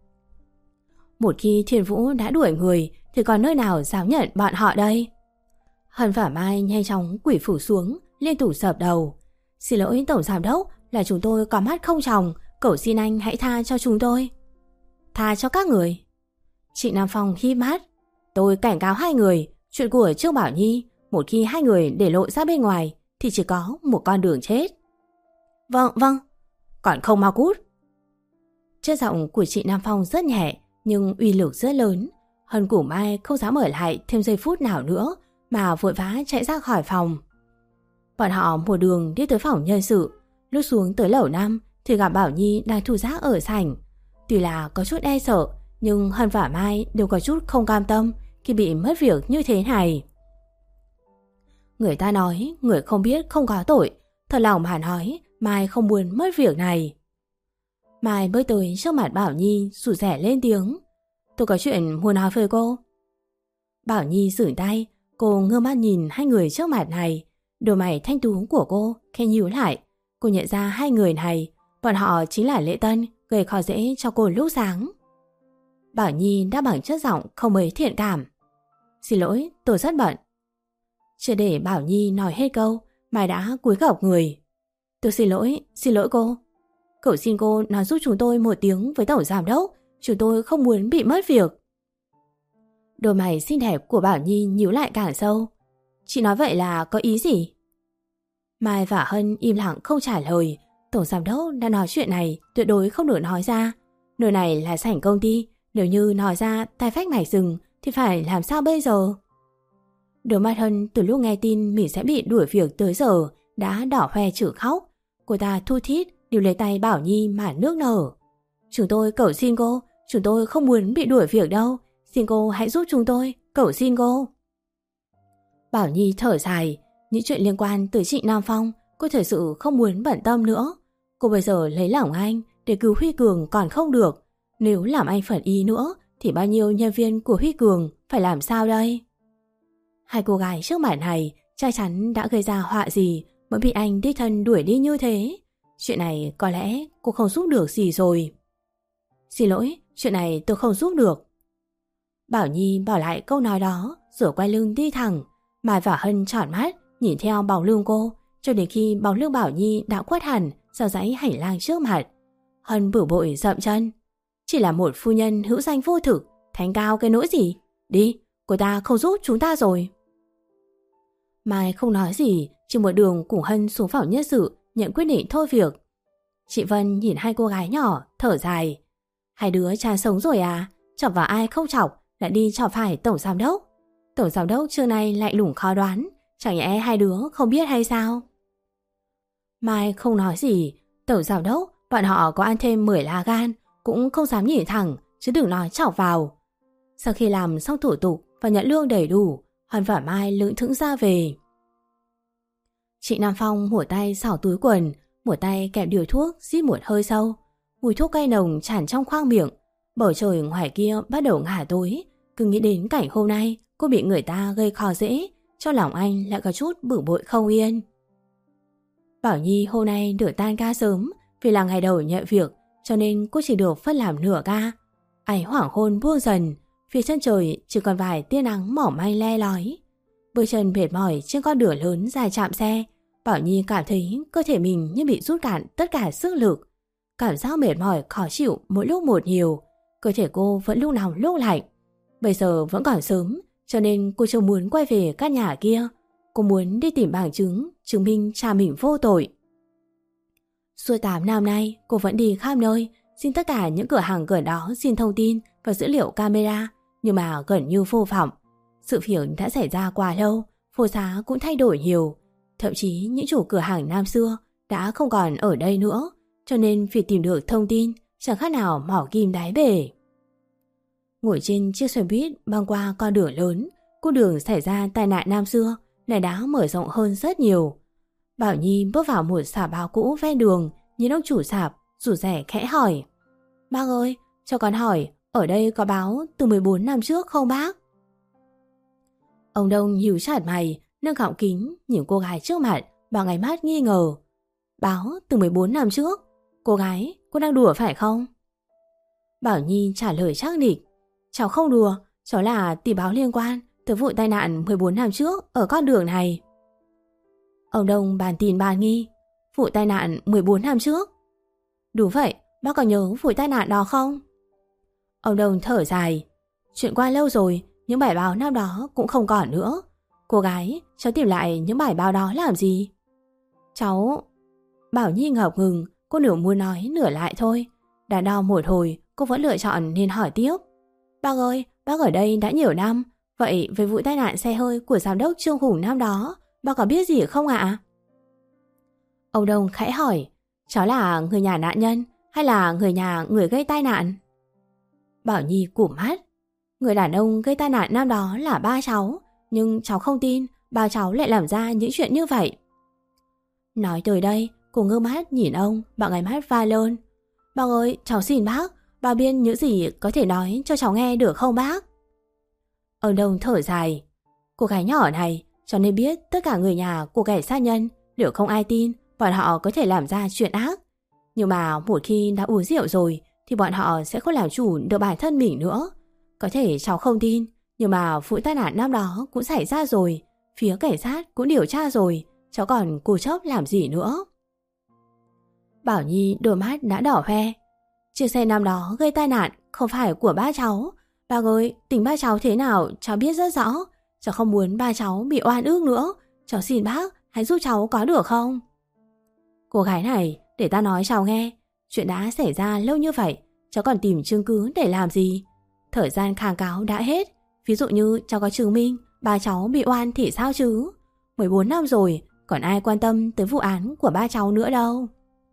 Một khi Thiên Vũ đã đuổi người thì còn nơi nào dám nhận bọn họ đây? Hân và Mai nhanh chóng quỳ phủ xuống, liên tục dập đầu. Xin lỗi tổng giám đốc, là chúng tôi có mắt không tròng, cầu xin anh hãy tha cho chúng tôi. Tha cho các người? Chị Nam Phong híp mắt. Tôi cảnh cáo hai người, chuyện của Trương Bảo Nhi, một khi hai người để lộ ra bên ngoài thì chỉ có một con đường chết. Vâng, vâng. Còn không mau cút. Chất giọng của chị Nam Phong rất nhẹ nhưng uy lực rất lớn. Hân của Mai không dám ở lại thêm giây phút nào nữa mà vội vã chạy ra khỏi phòng. Bọn họ một đường đi tới phòng nhân sự. Lúc xuống tới lầu năm thì gặp Bảo Nhi đang thu rác ở sảnh. Tuy là có chút e sợ nhưng Hân và Mai đều có chút không cam tâm khi bị mất việc như thế này. Người ta nói người không biết không có tội. Thật lòng mà nói Mai không muốn mất việc này. Mai bước tới trước mặt Bảo Nhi rụt rẻ lên tiếng. Tôi có chuyện muốn nói với cô. Bảo Nhi sửng tay. Cô ngơ mắt nhìn hai người trước mặt này. Đôi mày thanh tú của cô khẽ nhíu lại. Cô nhận ra hai người này, bọn họ chính là lễ tân gây khó dễ cho cô lúc sáng. Bảo Nhi đã bằng chất giọng không mấy thiện cảm. Xin lỗi, tôi rất bận. Chưa để Bảo Nhi nói hết câu, Mai đã cúi gập người. Tôi xin lỗi, xin lỗi cô. Cậu xin cô nói giúp chúng tôi một tiếng với tổng giám đốc, chúng tôi không muốn bị mất việc. Đôi mày xinh đẹp của Bảo Nhi nhíu lại càng sâu. Chị nói vậy là có ý gì? Mai và Hân im lặng không trả lời. Tổng giám đốc đã nói chuyện này tuyệt đối không được nói ra. Nơi này là sảnh công ty, nếu như nói ra tai phách mạch rừng thì phải làm sao bây giờ? Đôi mắt Hân từ lúc nghe tin mình sẽ bị đuổi việc tới giờ đã đỏ hoe chữ khóc. Cô ta thu thít điều lấy tay Bảo Nhi mà nước nở. Chúng tôi cầu xin cô, chúng tôi không muốn bị đuổi việc đâu. Xin cô hãy giúp chúng tôi, cầu xin cô. Bảo Nhi thở dài. Những chuyện liên quan tới chị Nam Phong cô thật sự không muốn bận tâm nữa. Cô bây giờ lấy lòng anh để cứu Huy Cường còn không được. Nếu làm anh phản ý nữa thì bao nhiêu nhân viên của Huy Cường phải làm sao đây? Hai cô gái trước mặt này chắc chắn đã gây ra họa gì mới bị anh đích thân đuổi đi như thế. Chuyện này có lẽ cô không giúp được gì rồi. Xin lỗi, chuyện này tôi không giúp được. Bảo Nhi bỏ lại câu nói đó rồi quay lưng đi thẳng. Mai và Hân tròn mắt nhìn theo bóng lưng cô cho đến khi bóng lưng Bảo Nhi đã khuất hẳn sau dãy hành lang trước mặt. Hân bử bội dậm chân. Chỉ là một phu nhân hữu danh vô thực, thanh cao cái nỗi gì? Đi, cô ta không giúp chúng ta rồi. Mai không nói gì, chỉ một đường cùng Hân xuống phòng nhân sự nhận quyết định thôi việc. Chị Vân nhìn hai cô gái nhỏ thở dài. Hai đứa chán sống rồi à? Chọc vào ai không chọc lại đi chọc phải tổng giám đốc. Tổng giám đốc trưa nay lại lủng khó đoán, chẳng nhẽ hai đứa không biết hay sao? Mai không nói gì. Tổng giám đốc bọn họ có ăn thêm mười lá gan cũng không dám nhìn thẳng, chứ đừng nói chọc vào. Sau khi làm xong thủ tục và nhận lương đầy đủ, Hân và Mai lững thững ra về. Chị Nam Phong một tay xỏ túi quần, một tay kẹp điều thuốc, rít một hơi sâu. Mùi thuốc cay nồng tràn trong khoang miệng. Bầu trời ngoài kia bắt đầu ngả tối. Cứ nghĩ đến cảnh hôm nay cô bị người ta gây khó dễ, cho lòng anh lại có chút bực bội không yên. Bảo Nhi hôm nay được tan ca sớm, vì là ngày đầu nhận việc, cho nên cô chỉ được phân làm nửa ca. Ánh hoàng hôn buông dần, phía chân trời chỉ còn vài tia nắng mỏng manh le lói. Bước chân mệt mỏi trên con đường lớn dài chạm xe, Bảo Nhi cảm thấy cơ thể mình như bị rút cạn tất cả sức lực. Cảm giác mệt mỏi khó chịu mỗi lúc một nhiều, cơ thể cô vẫn lúc nào lúc lạnh. Bây giờ vẫn còn sớm, cho nên cô chưa muốn quay về căn nhà kia. Cô muốn đi tìm bằng chứng, chứng minh cha mình vô tội. Suốt tám năm nay, cô vẫn đi khắp nơi, xin tất cả những cửa hàng gần đó xin thông tin và dữ liệu camera, nhưng mà gần như vô vọng. Sự việc đã xảy ra quá lâu, phố xá cũng thay đổi nhiều. Thậm chí những chủ cửa hàng năm xưa đã không còn ở đây nữa, cho nên việc tìm được thông tin chẳng khác nào mỏ kim đáy bể. Ngồi trên chiếc xe buýt băng qua con đường lớn, con đường xảy ra tai nạn năm xưa này đã mở rộng hơn rất nhiều. Bảo Nhi bước vào một sạp báo cũ ven đường, nhìn ông chủ sạp, rủ rẻ khẽ hỏi: "Bác ơi, cho con hỏi, ở đây có báo từ mười bốn năm trước không bác?" Ông Đông nhíu chặt mày, nâng gọng kính nhìn cô gái trước mặt bằng ánh mắt nghi ngờ. "Báo từ mười bốn năm trước? Cô gái, cô đang đùa phải không?" Bảo Nhi trả lời chắc nịch: "Cháu không đùa, cháu là tìm báo liên quan tới vụ tai nạn mười bốn năm trước ở con đường này." Ông Đông bàn tin bàn nghi: "Vụ tai nạn mười bốn năm trước?" "Đúng vậy, bác có nhớ vụ tai nạn đó không?" Ông Đông thở dài: "Chuyện qua lâu rồi, những bài báo năm đó cũng không còn nữa. Cô gái, cháu tìm lại những bài báo đó làm gì?" "Cháu..." Bảo Nhi ngập ngừng, cô nửa muốn nói nửa lại thôi. Đắn đo một hồi, cô vẫn lựa chọn nên hỏi tiếp: "Bác ơi, bác ở đây đã nhiều năm, vậy về vụ tai nạn xe hơi của giám đốc Trương Hùng năm đó, bác có biết gì không ạ?" Ông Đông khẽ hỏi: "Cháu là người nhà nạn nhân hay là người nhà người gây tai nạn?" Bảo Nhi cụp mắt: "Người đàn ông gây tai nạn năm đó là ba cháu, nhưng cháu không tin ba cháu lại làm ra những chuyện như vậy." Nói tới đây, cô ngơ mắt nhìn ông bằng ánh mắt va lơn: "Bác ơi, cháu xin bác, bác biết những gì có thể nói cho cháu nghe được không bác?" Ông Đông thở dài: "Cô gái nhỏ này, cho nên biết tất cả người nhà của kẻ sát nhân đều không ai tin bọn họ có thể làm ra chuyện ác. Nhưng mà một khi đã uống rượu rồi thì bọn họ sẽ không làm chủ được bản thân mình nữa. Có thể cháu không tin, nhưng mà vụ tai nạn năm đó cũng xảy ra rồi, phía cảnh sát cũng điều tra rồi, cháu còn cố chấp làm gì nữa." Bảo Nhi đôi mắt đã đỏ hoe: "Chiếc xe năm đó gây tai nạn không phải của ba cháu. Bác ơi, tính ba cháu thế nào cháu biết rất rõ. Cháu không muốn ba cháu bị oan ức nữa. Cháu xin bác, hãy giúp cháu có được không?" "Cô gái này, để ta nói cháu nghe. Chuyện đã xảy ra lâu như vậy, cháu còn tìm chứng cứ để làm gì? Thời gian kháng cáo đã hết. Ví dụ như cháu có chứng minh ba cháu bị oan thì sao chứ? mười bốn năm rồi, còn ai quan tâm tới vụ án của ba cháu nữa đâu."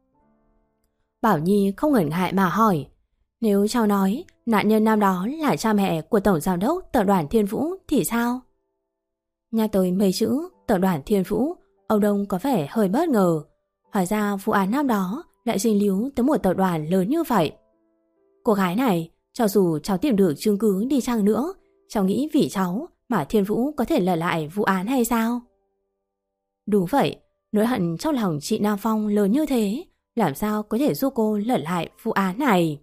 Bảo Nhi không ngần ngại mà hỏi: "Nếu cháu nói nạn nhân năm đó là cha mẹ của Tổng Giám đốc Tập đoàn Thiên Vũ thì sao?" Nhắc tới mấy chữ Tập đoàn Thiên Vũ, ông Đông có vẻ hơi bất ngờ. Hóa ra vụ án năm đó lại dính líu tới một tập đoàn lớn như vậy. "Cô gái này, cho dù cháu tìm được chứng cứ đi chăng nữa, cháu nghĩ vì cháu mà Thiên Vũ có thể lật lại vụ án hay sao?" "Đúng vậy, nỗi hận trong lòng chị Nam Phong lớn như thế, làm sao có thể giúp cô lật lại vụ án này?"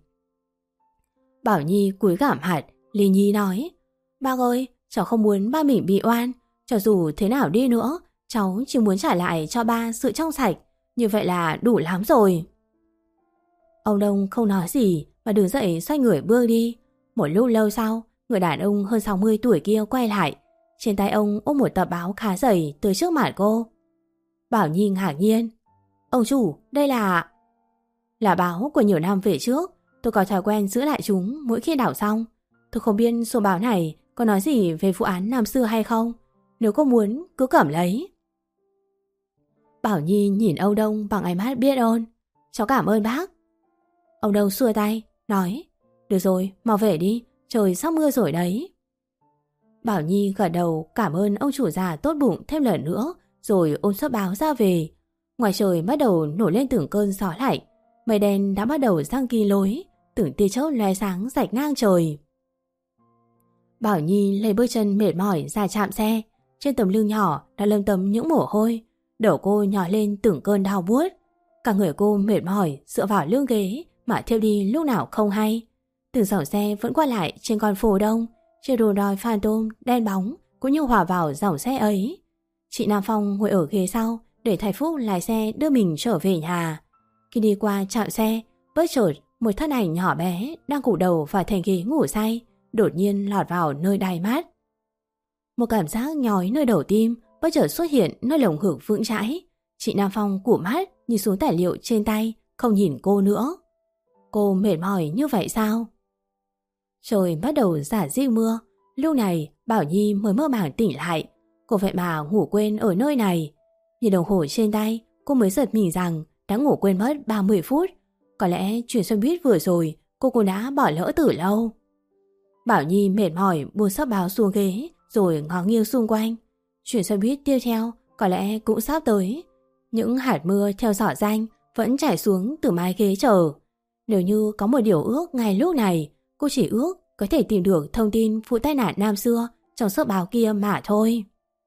Bảo Nhi cúi gằm mặt, lì nhí nói: "Bác ơi, cháu không muốn ba mình bị oan. Cho dù thế nào đi nữa, cháu chỉ muốn trả lại cho ba sự trong sạch. Như vậy là đủ lắm rồi." Ông Đông không nói gì mà đứng dậy xoay người bước đi. Một lúc lâu sau, người đàn ông hơn sáu mươi tuổi kia quay lại. Trên tay ông ôm một tập báo khá dày từ trước mặt cô. Bảo Nhi ngạc nhiên: "Ông chủ, đây là..." "Là báo của nhiều năm về trước. Tôi có thói quen giữ lại chúng mỗi khi đảo xong. Tôi không biết số báo này có nói gì về vụ án năm xưa hay không. Nếu cô muốn cứ cầm lấy." Bảo Nhi nhìn ông Đông bằng ánh mắt biết ơn: "Cháu cảm ơn bác." Ông Đông xua tay, nói: "Được rồi, mau về đi, trời sắp mưa rồi đấy." Bảo Nhi gật đầu cảm ơn ông chủ già tốt bụng thêm lần nữa, rồi ôm suất báo ra về. Ngoài trời bắt đầu nổi lên từng cơn gió lạnh, mây đen đã bắt đầu giăng kỳ lối, từng tia chớp lóe sáng rạch ngang trời. Bảo Nhi lấy bước chân mệt mỏi ra trạm xe, trên tấm lưng nhỏ đã lấm tấm những mồ hôi, đầu cô nhỏ lên từng cơn đau buốt. Cả người cô mệt mỏi dựa vào lưng ghế mà thiêu đi lúc nào không hay. Từng dòng xe vẫn qua lại trên con phố đông, chiếc đồ đòi Phantom đen bóng cũng như hòa vào dòng xe ấy. Chị Nam Phong ngồi ở ghế sau để thầy Phúc lái xe đưa mình trở về nhà. Khi đi qua trạm xe, bất chợt một thân ảnh nhỏ bé đang cụp đầu vào thành ghế ngủ say đột nhiên lọt vào nơi đáy mắt. Một cảm giác nhói nơi đầu tim bất chợt xuất hiện nơi lồng ngực vững chãi. Chị Nam Phong cụp mắt nhìn xuống tài liệu trên tay, không nhìn cô nữa. Cô mệt mỏi như vậy sao? Trời bắt đầu rả rích mưa. Lúc này Bảo Nhi mới mơ màng tỉnh lại. Cô vậy mà ngủ quên ở nơi này. Nhìn đồng hồ trên tay, cô mới giật mình rằng đã ngủ quên mất ba mươi phút. Có lẽ chuyến xe buýt vừa rồi cô cũng đã bỏ lỡ từ lâu. Bảo Nhi mệt mỏi buông sắp báo xuống ghế rồi ngó nghiêng xung quanh. Chuyến xe buýt tiếp theo có lẽ cũng sắp tới. Những hạt mưa theo giỏ danh vẫn chảy xuống từ mái ghế chờ. Nếu như có một điều ước ngay lúc này, cô chỉ ước có thể tìm được thông tin vụ tai nạn năm xưa trong sớp báo kia mà thôi.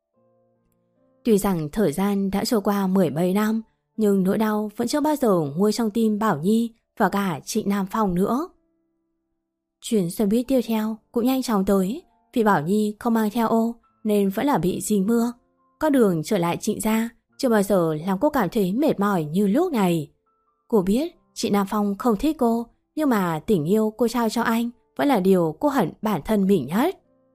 Tuy rằng thời gian đã trôi qua mười mấy năm, nhưng nỗi đau vẫn chưa bao giờ nguôi trong tim Bảo Nhi và cả chị Nam Phong nữa. Chuyến xe buýt tiếp theo cũng nhanh chóng tới. Vì Bảo Nhi không mang theo ô nên vẫn là bị dính mưa. Con đường trở lại Trịnh gia chưa bao giờ làm cô cảm thấy mệt mỏi như lúc này. Cô biết chị Nam Phong không thích cô, nhưng mà tình yêu cô trao cho anh vẫn là điều cô hận bản thân mình nhất.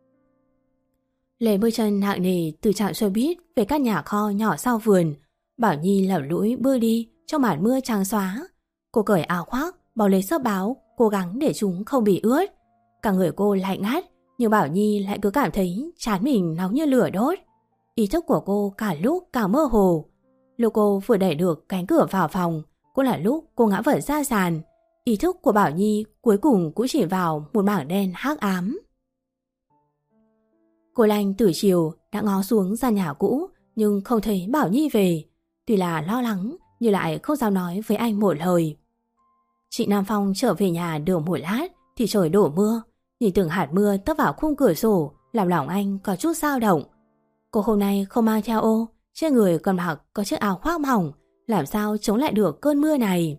Lấy bước chân nặng nề từ trạm xe buýt về các nhà kho nhỏ sau vườn, Bảo Nhi lảo lũi bước đi trong màn mưa trắng xóa. Cô cởi áo khoác, bao lấy xốp báo, cố gắng để chúng không bị ướt. Cả người cô lạnh ngắt, nhưng Bảo Nhi lại cứ cảm thấy trán mình nóng như lửa đốt. Ý thức của cô cả lúc càng mơ hồ. Lúc cô vừa đẩy được cánh cửa vào phòng, cũng là lúc cô ngã vật ra sàn. Ý thức của Bảo Nhi cuối cùng cũng chỉ vào một mảng đen hắc ám. Cô Lanh từ chiều đã ngó xuống gian nhà cũ nhưng không thấy Bảo Nhi về. Tuy là lo lắng nhưng lại không dám nói với anh một lời. Chị Nam Phong trở về nhà được một lát thì trời đổ mưa. Nhìn từng hạt mưa tấp vào khung cửa sổ làm lòng anh có chút dao động. Cô hôm nay không mang theo ô, trên người còn mặc có chiếc áo khoác mỏng, làm sao chống lại được cơn mưa này.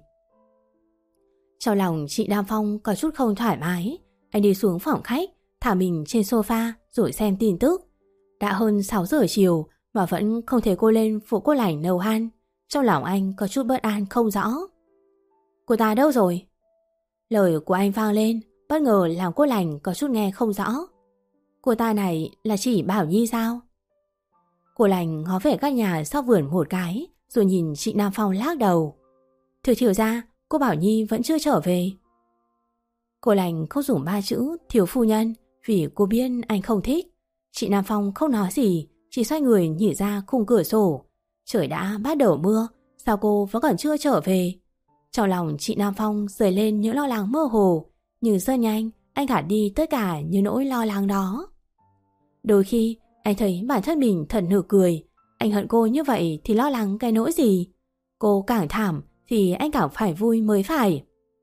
Trong lòng chị Nam Phong có chút không thoải mái. Anh đi xuống phòng khách, thả mình trên sofa rồi xem tin tức. Đã hơn sáu giờ chiều mà vẫn không thấy cô lên phụ cô Lành nấu ăn. Trong lòng anh có chút bất an không rõ. Cô ta đâu rồi? Lời của anh vang lên, bất ngờ làm cô Lành có chút nghe không rõ. Cô ta này là chỉ Bảo Nhi sao? Cô Lành ngó về các nhà sau vườn một cái, rồi nhìn chị Nam Phong lắc đầu. Thử thiểu ra, cô Bảo Nhi vẫn chưa trở về. Cô Lành không dùng ba chữ thiếu phu nhân vì cô biết anh không thích. Chị Nam Phong không nói gì, chỉ xoay người nhìn ra khung cửa sổ. Trời đã bắt đầu mưa, sao cô vẫn còn chưa trở về? Trong lòng chị Nam Phong dấy lên những lo lắng mơ hồ, nhưng rất nhanh anh gạt đi tất cả những nỗi lo lắng đó. Đôi khi anh thấy bản thân mình thật nực cười. Anh hận cô như vậy thì lo lắng cái nỗi gì? Cô càng thảm thì anh càng phải vui mới phải.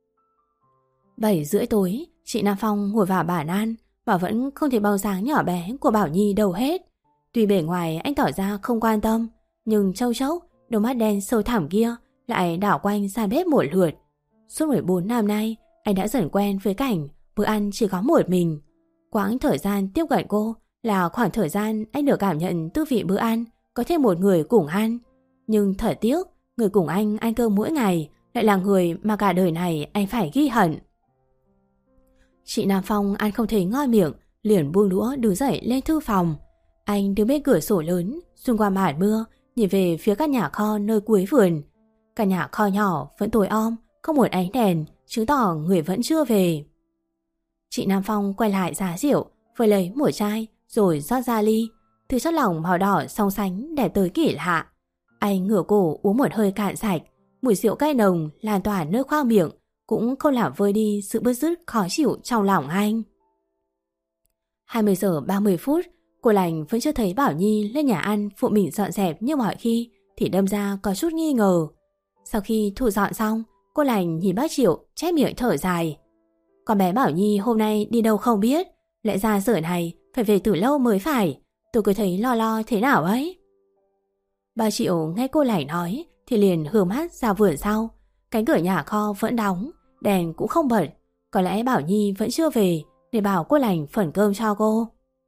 Bảy rưỡi tối, chị Nam Phong ngồi vào bàn ăn và vẫn không thấy bóng dáng nhỏ bé của Bảo Nhi đâu hết. Tuy bề ngoài anh tỏ ra không quan tâm, nhưng châu chốc đôi mắt đen sâu thẳm kia lại đảo quanh gian bếp một lượt. Suốt mười bốn năm nay, anh đã dần quen với cảnh bữa ăn chỉ có một mình. Quãng thời gian tiếp cận cô là khoảng thời gian anh được cảm nhận tư vị bữa ăn có thêm một người cùng ăn. Nhưng thật tiếc, người cùng anh ăn cơm mỗi ngày lại là người mà cả đời này anh phải ghi hận. Chị Nam Phong ăn không thấy ngon miệng, liền buông đũa đứng dậy lên thư phòng. Anh đứng bên cửa sổ lớn, xung qua màn mưa, nhìn về phía các nhà kho nơi cuối vườn. Cả nhà kho nhỏ vẫn tối om, không một ánh đèn, chứng tỏ người vẫn chưa về. Chị Nam Phong quay lại giá rượu, vừa lấy một chai rồi rót ra ly. Thứ chất lỏng màu đỏ song sánh đẹp tới kỳ lạ. Anh ngửa cổ uống một hơi cạn sạch, mùi rượu cay nồng lan tỏa nơi khoang miệng, cũng không làm vơi đi sự bứt rứt khó chịu trong lòng anh. hai mươi giờ ba mươi phút, cô Lành vẫn chưa thấy Bảo Nhi lên nhà ăn phụ mình dọn dẹp như mọi khi thì đâm ra có chút nghi ngờ. Sau khi thu dọn xong, cô Lành nhìn bác Triệu chép miệng thở dài. Con bé Bảo Nhi hôm nay đi đâu không biết, lại ra giờ này phải về từ lâu mới phải. Tôi cứ thấy lo lo thế nào ấy. Bà Triệu nghe cô Lành nói thì liền hướng mắt ra vườn sau. Cánh cửa nhà kho vẫn đóng, đèn cũng không bật. Có lẽ Bảo Nhi vẫn chưa về để bảo cô Lành phần cơm cho cô.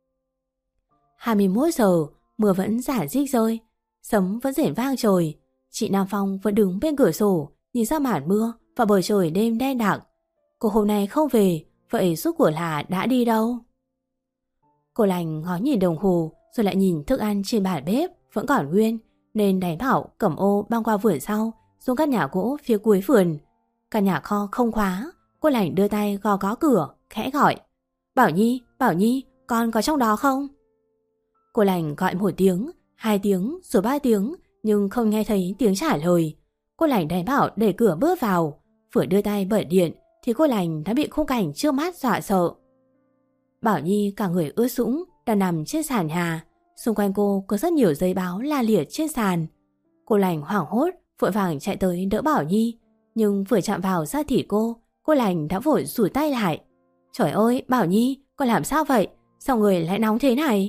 hai mươi mốt giờ, mưa vẫn rả rích rơi, sấm vẫn rền vang trời. Chị Nam Phong vẫn đứng bên cửa sổ nhìn ra màn mưa và bầu trời đêm đen đặc. Cô hôm nay không về, vậy suốt của là đã đi đâu? Cô Lành ngó nhìn đồng hồ rồi lại nhìn thức ăn trên bàn bếp vẫn còn nguyên, nên đành bảo cầm ô băng qua vườn sau xuống căn nhà gỗ phía cuối vườn. Căn nhà kho không khóa. Cô Lành đưa tay gõ gõ cửa, khẽ gọi. Bảo Nhi, Bảo Nhi, con có trong đó không? Cô Lành gọi một tiếng, hai tiếng, rồi ba tiếng, nhưng không nghe thấy tiếng trả lời. Cô Lành đành bảo đẩy cửa bước vào. Vừa đưa tay bật điện thì cô Lành đã bị khung cảnh trước mắt dọa sợ. Bảo Nhi cả người ướt sũng đang nằm trên sàn nhà. Xung quanh cô có rất nhiều giấy báo la liệt trên sàn. Cô Lành hoảng hốt, vội vàng chạy tới đỡ Bảo Nhi. Nhưng vừa chạm vào da thịt cô, cô Lành đã vội rủi tay lại. Trời ơi, Bảo Nhi, con làm sao vậy? Sao người lại nóng thế này?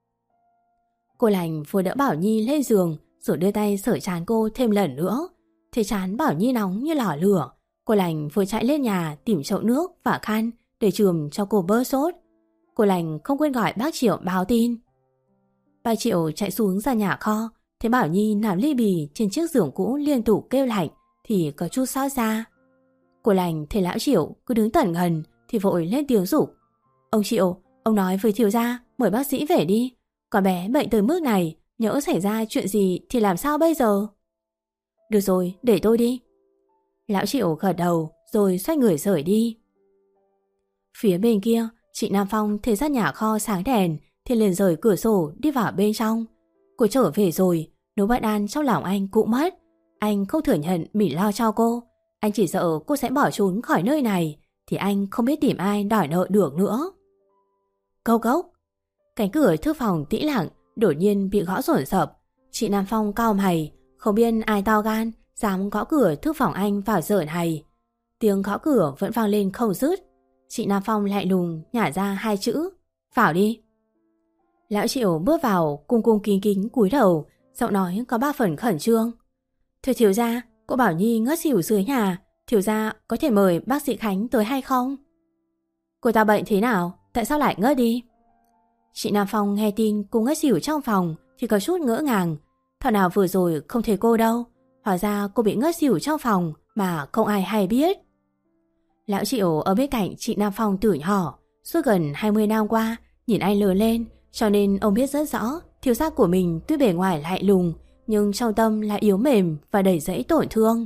Cô Lành vừa đỡ Bảo Nhi lên giường rồi đưa tay sửa trán cô thêm lần nữa. Thấy trán Bảo Nhi nóng như lò lửa. Cô Lành vừa chạy lên nhà tìm chậu nước và khăn để chườm cho cô bớt sốt. Cô Lành không quên gọi bác Triệu báo tin. Bác Triệu chạy xuống ra nhà kho, thấy Bảo Nhi nằm li bì trên chiếc giường cũ liên tục kêu lạnh thì có chút xót xa. Cô Lành thấy lão Triệu cứ đứng tẩn ngần thì vội lên tiếng rủ. Ông Triệu, ông nói với thiếu gia mời bác sĩ về đi. Con bé bệnh tới mức này, nhỡ xảy ra chuyện gì thì làm sao bây giờ? Được rồi, để tôi đi. Lão Triệu gật đầu rồi xoay người rời đi. Phía bên kia, chị Nam Phong thấy ra nhà kho sáng đèn thì liền rời cửa sổ đi vào bên trong. Cô trở về rồi, nỗi bất an trong lòng anh cũng mất. Anh không thừa nhận mình lo cho cô. Anh chỉ sợ cô sẽ bỏ trốn khỏi nơi này thì anh không biết tìm ai đòi nợ được nữa. Câu cốc. Cánh cửa thư phòng tĩnh lặng đột nhiên bị gõ rồn rập. Chị Nam Phong cau mày, không biết ai to gan dám gõ cửa thư phòng anh vào giờ này. Tiếng gõ cửa vẫn vang lên không dứt. Chị Nam Phong lại lùng nhả ra hai chữ: vào đi. Lão Triệu bước vào cung cung kính kính cúi đầu, giọng nói có ba phần khẩn trương. Thưa thiếu gia, cô Bảo Nhi ngất xỉu dưới nhà, thiếu gia có thể mời bác sĩ Khánh tới hay không? Cô ta bệnh thế nào? Tại sao lại ngất đi? Chị Nam Phong nghe tin cô ngất xỉu trong phòng thì có chút ngỡ ngàng. Thảo nào vừa rồi không thấy cô đâu, hóa ra cô bị ngất xỉu trong phòng mà không ai hay biết. Lão Triệu ở bên cạnh chị Nam Phong từ nhỏ, suốt gần hai mươi năm qua nhìn anh lớn lên, cho nên ông biết rất rõ thiếu gia của mình tuy bề ngoài lại lùng nhưng trong tâm lại yếu mềm và đầy dẫy tổn thương.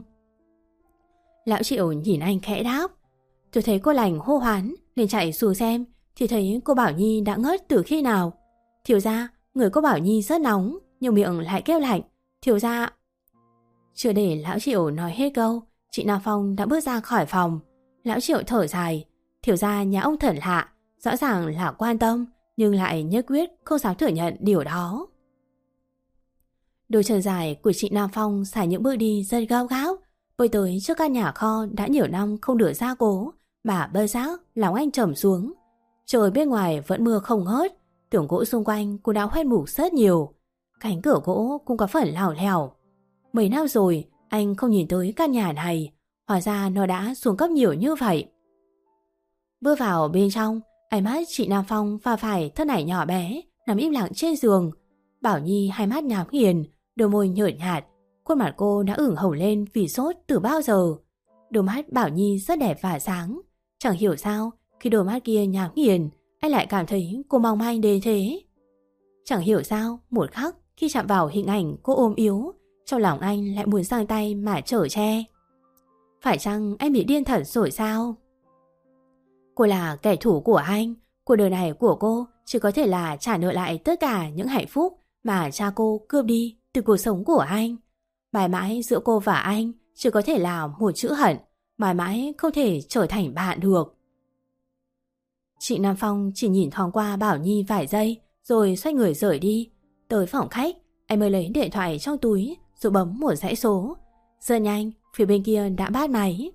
Lão Triệu nhìn anh khẽ đáp. Tôi thấy cô Lành hô hoán nên chạy xuống xem thì thấy cô Bảo Nhi đã ngất từ khi nào. Thiếu gia, người cô Bảo Nhi rất nóng nhưng miệng lại kêu lạnh. Thiếu gia... Chưa để Lão Triệu nói hết câu, chị Nam Phong đã bước ra khỏi phòng. Lão Triệu thở dài. Thiếu gia nhà ông thần lạ, rõ ràng là quan tâm nhưng lại nhất quyết không dám thừa nhận điều đó. Đôi chân dài của chị Nam Phong xài những bước đi rất gao gáo, bơi tới trước căn nhà kho đã nhiều năm không được gia cố mà bơ giác lòng anh trầm xuống. Trời bên ngoài vẫn mưa không ngớt, tường gỗ xung quanh cũng đã hoét mục rất nhiều. Cánh cửa gỗ cũng có phần lảo lẻo. Mấy năm rồi anh không nhìn tới căn nhà này, hóa ra nó đã xuống cấp nhiều như vậy. Bước vào bên trong, ánh mắt chị Nam Phong va phải thân ảnh nhỏ bé nằm im lặng trên giường. Bảo Nhi hai mắt nhắm nghiền, đôi môi nhợt nhạt, khuôn mặt cô đã ửng hồng lên vì sốt từ bao giờ. Đôi mắt Bảo Nhi rất đẹp và sáng, chẳng hiểu sao khi đôi mắt kia nhắm nghiền, anh lại cảm thấy cô mong manh đến thế. Chẳng hiểu sao một khắc khi chạm vào hình ảnh cô ôm yếu, trong lòng anh lại muốn giang tay mà chở che. Phải chăng anh bị điên thật rồi sao? Cô là kẻ thù của anh, cuộc đời này của cô chỉ có thể là trả nợ lại tất cả những hạnh phúc mà cha cô cướp đi từ cuộc sống của anh. Mãi mãi giữa cô và anh chỉ có thể là một chữ hận, mãi mãi không thể trở thành bạn được. Chị Nam Phong chỉ nhìn thoáng qua Bảo Nhi vài giây rồi xoay người rời đi. Tới phòng khách, anh mới lấy điện thoại trong túi rồi bấm một dãy số. Rất nhanh, phía bên kia đã bắt máy.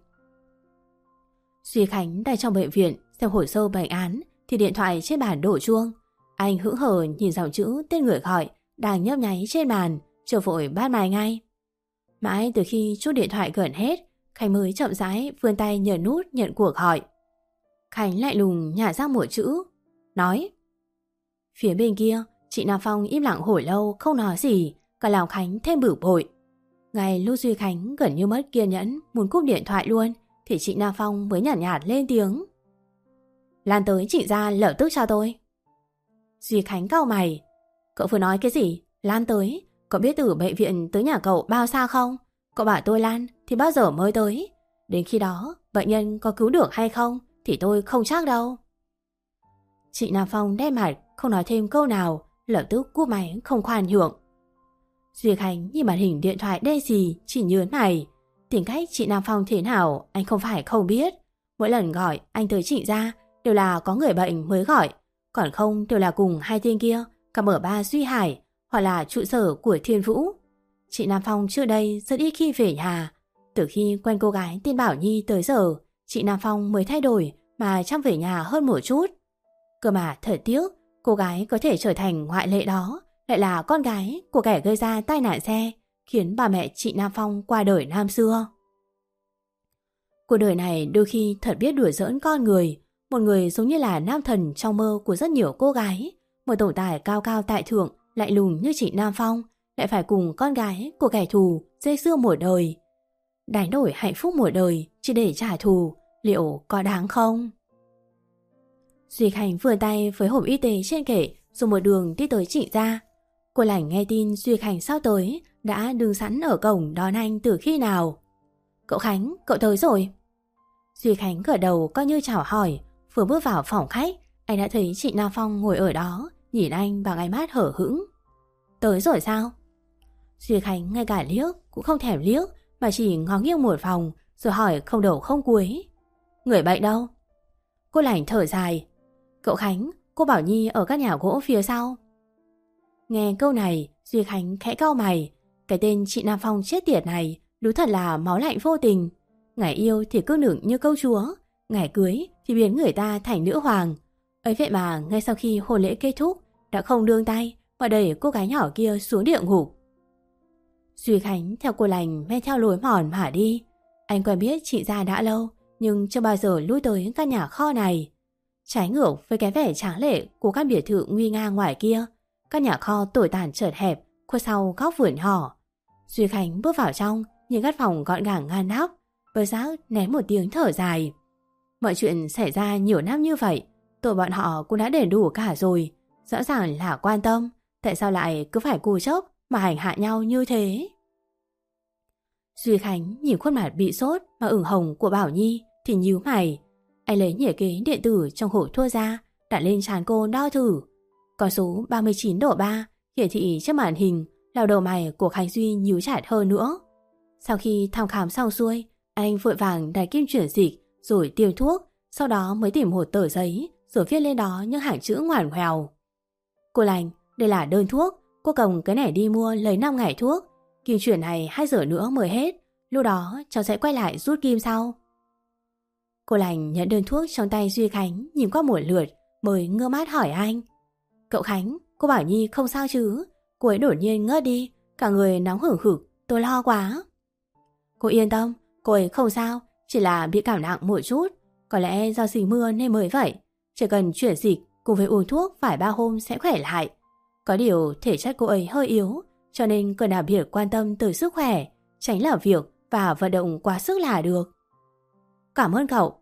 Duy Khánh đang trong bệnh viện xem hồ sơ bệnh án thì điện thoại trên bàn đổ chuông. Anh hững hờ nhìn dòng chữ tên người gọi đang nhấp nháy trên bàn, chờ vội bắt máy ngay. Mãi từ khi chút điện thoại gần hết, Khánh mới chậm rãi vươn tay nhấn nút nhận cuộc gọi. Khánh lại lùng nhả ra một chữ, nói. Phía bên kia, chị Nam Phong im lặng hồi lâu không nói gì, cả lòng Khánh thêm bực bội. Ngay lúc Duy Khánh gần như mất kiên nhẫn muốn cúp điện thoại luôn, thì chị Nam Phong mới nhàn nhạt, nhạt lên tiếng. Lan tới chị ra lập tức cho tôi. Duy Khánh cau mày. Cậu vừa nói cái gì? Lan tới? Cậu biết từ bệnh viện tới nhà cậu bao xa không? Cậu bảo tôi Lan thì bao giờ mới tới? Đến khi đó bệnh nhân có cứu được hay không thì tôi không chắc đâu. Chị Nam Phong đe mặt không nói thêm câu nào, lập tức cúp máy không khoan nhượng. Duy Khánh nhìn màn hình điện thoại đen xì, chỉ nhớn mày. Tính cách chị Nam Phong thế nào anh không phải không biết. Mỗi lần gọi anh tới chị ra đều là có người bệnh mới gọi, còn không đều là cùng hai tên kia cầm ở ba Duy Hải hoặc là trụ sở của Thiên Vũ. Chị Nam Phong trước đây rất ít khi về nhà. Từ khi quen cô gái tên Bảo Nhi tới giờ, chị Nam Phong mới thay đổi mà chăm về nhà hơn một chút. Cơ mà thật tiếc, cô gái có thể trở thành ngoại lệ đó lại là con gái của kẻ gây ra tai nạn xe, khiến bà mẹ chị Nam Phong qua đời năm xưa. Cuộc đời này đôi khi thật biết đùa giỡn con người. Một người giống như là nam thần trong mơ của rất nhiều cô gái. Một tổng tài cao cao tại thượng, lại lùng như chị Nam Phong, lại phải cùng con gái của kẻ thù dây dưa một đời. Đánh đổi hạnh phúc một đời chỉ để trả thù, liệu có đáng không? Duy Khánh vươn tay với hộp y tế trên kệ rồi một đường đi tới chị ra. Cô Lành nghe tin Duy Khánh sắp tới đã đứng sẵn ở cổng đón anh từ khi nào. Cậu Khánh, cậu tới rồi. Duy Khánh gật đầu coi như chào hỏi. Vừa bước vào phòng khách, anh đã thấy chị Nam Phong ngồi ở đó, nhìn anh bằng ánh mắt hở hững. Tới rồi sao? Duy Khánh ngay cả liếc cũng không thèm liếc, mà chỉ ngó nghiêng một vòng rồi hỏi không đầu không cuối. Người bệnh đâu? Cô Lành thở dài. Cậu Khánh, cô Bảo Nhi ở các nhà gỗ phía sau. Nghe câu này, Duy Khánh khẽ cau mày. Cái tên chị Nam Phong chết tiệt này đúng thật là máu lạnh vô tình. Ngày yêu thì cứ nựng như công chúa, ngày cưới thì biến người ta thành nữ hoàng. Ấy vậy mà ngay sau khi hôn lễ kết thúc đã không nương tay mà đẩy cô gái nhỏ kia xuống địa ngục. Duy Khánh theo cô Lành men theo lối mòn mà đi. Anh quen biết chị Gia đã lâu, nhưng chưa bao giờ lui tới căn nhà kho này. Trái ngược với cái vẻ tráng lệ của các biệt thự nguy nga ngoài kia, căn nhà kho tồi tàn chật hẹp khuất sau góc vườn nhỏ. Duy Khánh bước vào trong, nhìn căn phòng gọn gàng ngăn nắp, bất giác ném một tiếng thở dài. Mọi chuyện xảy ra nhiều năm như vậy, tụi bọn họ cũng đã đền đủ cả rồi. Rõ ràng là quan tâm, tại sao lại cứ phải cù chốc mà hành hạ nhau như thế? Duy Khánh nhìn khuôn mặt bị sốt mà ửng hồng của Bảo Nhi thì nhíu mày. Anh lấy nhảy kế điện tử trong hộp thuốc ra, đặt lên trán cô đo thử. Con số ba mươi chín độ ba hiển thị trên màn hình, làm đầu mày của Khánh Duy nhíu chặt hơn nữa. Sau khi thăm khám xong xuôi, anh vội vàng đặt kim chuyển dịch rồi tiêm thuốc, sau đó mới tìm một tờ giấy rồi viết lên đó những hàng chữ ngoằn ngoèo. Cô Lành, đây là đơn thuốc, cô cầm cái này đi mua lấy năm ngày thuốc. Kim chuyển này hai giờ nữa mới hết, lúc đó cháu sẽ quay lại rút kim sau. Cô Lành nhận đơn thuốc trong tay Duy Khánh, nhìn qua một lượt mới ngơ mắt hỏi anh. Cậu Khánh, cô Bảo Nhi không sao chứ? Cô ấy đột nhiên ngất đi, cả người nóng hửng hực, tôi lo quá. Cô yên tâm, cô ấy không sao, chỉ là bị cảm nặng một chút. Có lẽ do dính mưa nên mới vậy. Chỉ cần chuyển dịch cùng với uống thuốc vài ba hôm sẽ khỏe lại. Có điều thể chất cô ấy hơi yếu, cho nên cần đặc biệt quan tâm tới sức khỏe, tránh làm việc và vận động quá sức là được. Cảm ơn cậu.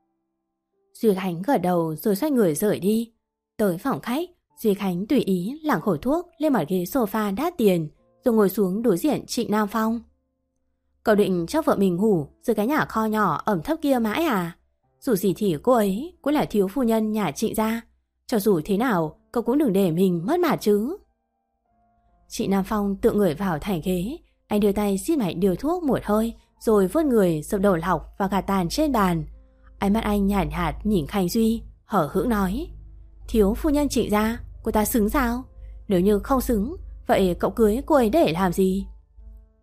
Duy Khánh gật đầu rồi xoay người rời đi. Tới phòng khách, Duy Khánh tùy ý lảng khẩu thuốc lên mặt ghế sofa đắt tiền, rồi ngồi xuống đối diện Trịnh Nam Phong. Cậu định cho vợ mình ngủ dưới cái nhà kho nhỏ ẩm thấp kia mãi à? Dù gì thì cô ấy cũng là thiếu phu nhân nhà Trịnh gia. Cho dù thế nào, cậu cũng đừng để mình mất mặt chứ. Trịnh Nam Phong tựa người vào thành ghế. Anh đưa tay xít mạnh điều thuốc một hơi, rồi vươn người dập đầu lọc và gạt tàn trên bàn. Ánh mắt anh nhàn nhạt, nhạt nhìn Khánh Duy, hở hững nói: Thiếu phu nhân Trịnh gia, cô ta xứng sao? Nếu như không xứng, vậy cậu cưới cô ấy để làm gì?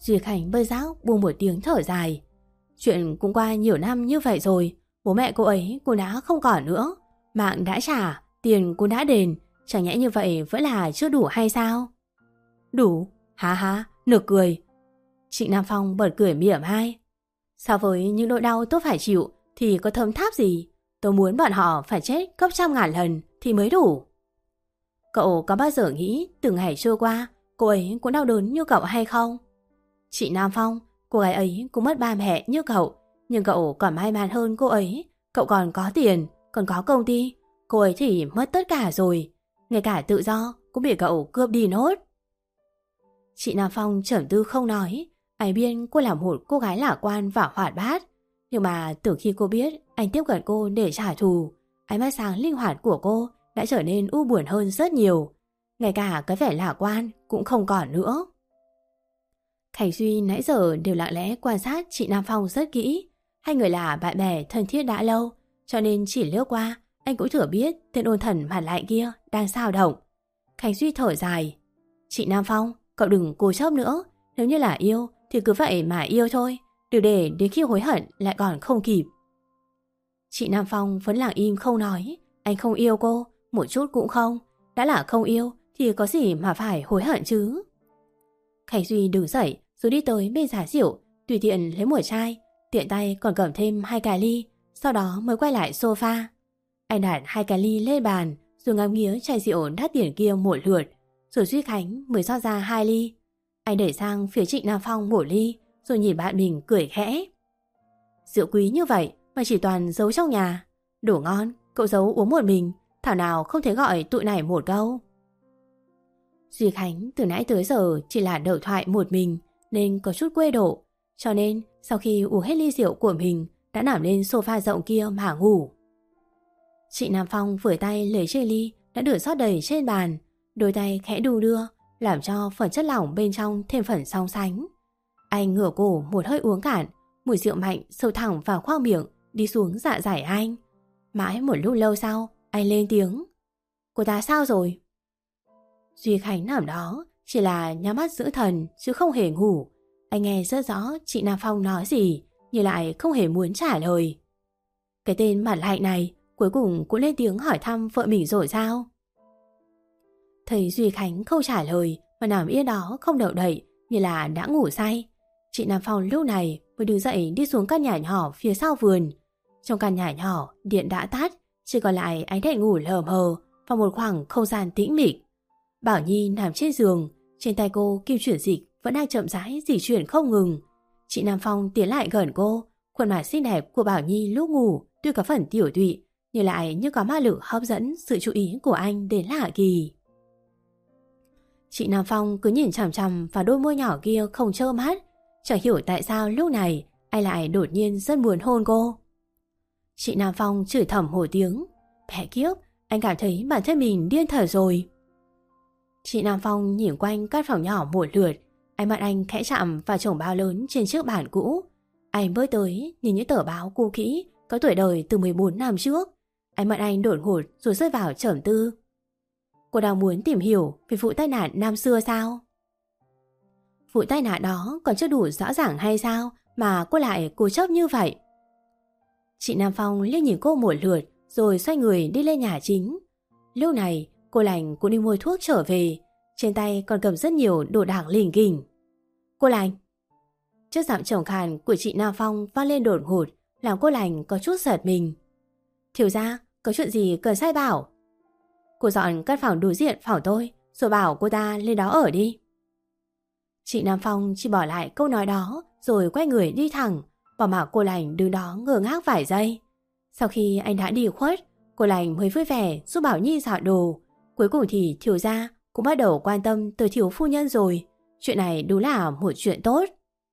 Duy Khánh bơi giác buông một tiếng thở dài. Chuyện cũng qua nhiều năm như vậy rồi, bố mẹ cô ấy cô đã không còn nữa. Mạng đã trả, tiền cô đã đền, chẳng nhẽ như vậy vẫn là chưa đủ hay sao? Đủ? Há há, nực cười. Trịnh Nam Phong bật cười mỉa mai. So với những nỗi đau tôi phải chịu thì có thấm tháp gì. Tôi muốn bọn họ phải chết gấp trăm ngàn lần thì mới đủ. Cậu có bao giờ nghĩ từng ngày trôi qua cô ấy cũng đau đớn như cậu hay không? Trịnh Nam Phong, cô gái ấy cũng mất ba mẹ như cậu, nhưng cậu còn may mắn hơn cô ấy. Cậu còn có tiền, còn có công ty. Cô ấy thì mất tất cả rồi, ngay cả tự do cũng bị cậu cướp đi nốt. Chị Nam Phong trầm tư không nói. Anh biết cô là một cô gái lạc quan và hoạt bát, nhưng mà từ khi cô biết anh tiếp cận cô để trả thù, ánh mắt sáng linh hoạt của cô đã trở nên u buồn hơn rất nhiều. Ngay cả cái vẻ lạc quan cũng không còn nữa. Khánh Duy nãy giờ đều lặng lẽ quan sát chị Nam Phong rất kỹ. Hai người là bạn bè thân thiết đã lâu, cho nên chỉ lướt qua anh cũng thừa biết tên ôn thần mặt lạnh kia đang sao động. Khánh Duy thở dài. Chị Nam Phong, cậu đừng cố chấp nữa. Nếu như là yêu thì cứ vậy mà yêu thôi, đừng để đến khi hối hận lại còn không kịp. Chị Nam Phong vẫn lặng im không nói. Anh không yêu cô, một chút cũng không. Đã là không yêu thì có gì mà phải hối hận chứ. Khánh Duy đứng dậy rồi đi tới bên giá rượu, tùy tiện lấy một chai, tiện tay còn cầm thêm hai cái ly, sau đó mới quay lại sofa. Anh đặt hai cái ly lên bàn rồi ngắm nghía chai rượu đắt tiền kia một lượt, rồi Duy Khánh mới rót ra hai ly. Anh đẩy sang phía Trịnh Nam Phong một ly rồi nhìn bạn mình cười khẽ. Rượu quý như vậy mà chỉ toàn giấu trong nhà. Đồ ngon, cậu giấu uống một mình, thảo nào không thể gọi tụi này một câu. Duy Khánh từ nãy tới giờ chỉ là đợi thoại một mình nên có chút quê độ, cho nên sau khi uống hết ly rượu của mình đã nằm lên sofa rộng kia mà ngủ. Trịnh Nam Phong vừa tay lấy chai ly đã được rót đầy trên bàn, đôi tay khẽ đu đưa làm cho phần chất lỏng bên trong thêm phần song sánh. Anh ngửa cổ một hơi uống cạn, mùi rượu mạnh sâu thẳng vào khoang miệng đi xuống dạ dày anh. Mãi một lúc lâu sau anh lên tiếng. Cô ta sao rồi? Duy Khánh nằm đó chỉ là nhắm mắt giữ thần chứ không hề ngủ. Anh nghe rất rõ chị Nam Phong nói gì nhưng lại không hề muốn trả lời. Cái tên mặt lạnh này cuối cùng cũng lên tiếng hỏi thăm vợ mình rồi sao? Thấy Duy Khánh không trả lời mà nằm yên đó không động đậy như là đã ngủ say, chị Nam Phong lúc này mới đứng dậy đi xuống căn nhà nhỏ phía sau vườn. Trong căn nhà nhỏ điện đã tắt, chỉ còn lại ánh đèn ngủ lờ mờ và một khoảng không gian tĩnh mịch. Bảo Nhi nằm trên giường, trên tay cô kim chuyển dịch vẫn đang chậm rãi di chuyển không ngừng. Chị Nam Phong tiến lại gần cô, khuôn mặt xinh đẹp của Bảo Nhi lúc ngủ tuy có phần tiểu tụy nhưng lại như có ma lực hấp dẫn sự chú ý của anh đến lạ kỳ. Chị Nam Phong cứ nhìn chằm chằm vào đôi môi nhỏ kia không chớp mắt, chẳng hiểu tại sao lúc này anh lại đột nhiên rất muốn hôn cô. Chị Nam Phong chửi thầm một tiếng. Mẹ kiếp, anh cảm thấy bản thân mình điên thật rồi. Chị Nam Phong nhìn quanh căn phòng nhỏ một lượt, ánh mắt anh khẽ chạm vào chồng báo lớn trên chiếc bàn cũ. Anh bước tới nhìn những tờ báo cũ kỹ có tuổi đời từ mười bốn năm trước. Ánh mắt anh đột ngột rồi rơi vào trầm tư. Cô đang muốn tìm hiểu về vụ tai nạn năm xưa sao? Vụ tai nạn đó còn chưa đủ rõ ràng hay sao mà cô lại cố chấp như vậy? Chị Nam Phong liếc nhìn cô một lượt rồi xoay người đi lên nhà chính. Lúc này cô Lành cũng đi mua thuốc trở về, trên tay còn cầm rất nhiều đồ đạc lỉnh kỉnh. Cô Lành. Chất giọng trầm khàn của chị Nam Phong vang lên đột ngột làm cô Lành có chút giật mình. Thiếu gia, có chuyện gì cần sai bảo? Cô dọn căn phòng đối diện phòng tôi rồi bảo cô ta lên đó ở đi. Chị Nam Phong chỉ bỏ lại câu nói đó rồi quay người đi thẳng, bỏ mặc cô Lành đứng đó ngơ ngác vài giây. Sau khi anh đã đi khuất, cô Lành mới vui vẻ giúp Bảo Nhi dọn đồ. Cuối cùng thì thiếu gia cũng bắt đầu quan tâm tới thiếu phu nhân rồi. Chuyện này đúng là một chuyện tốt.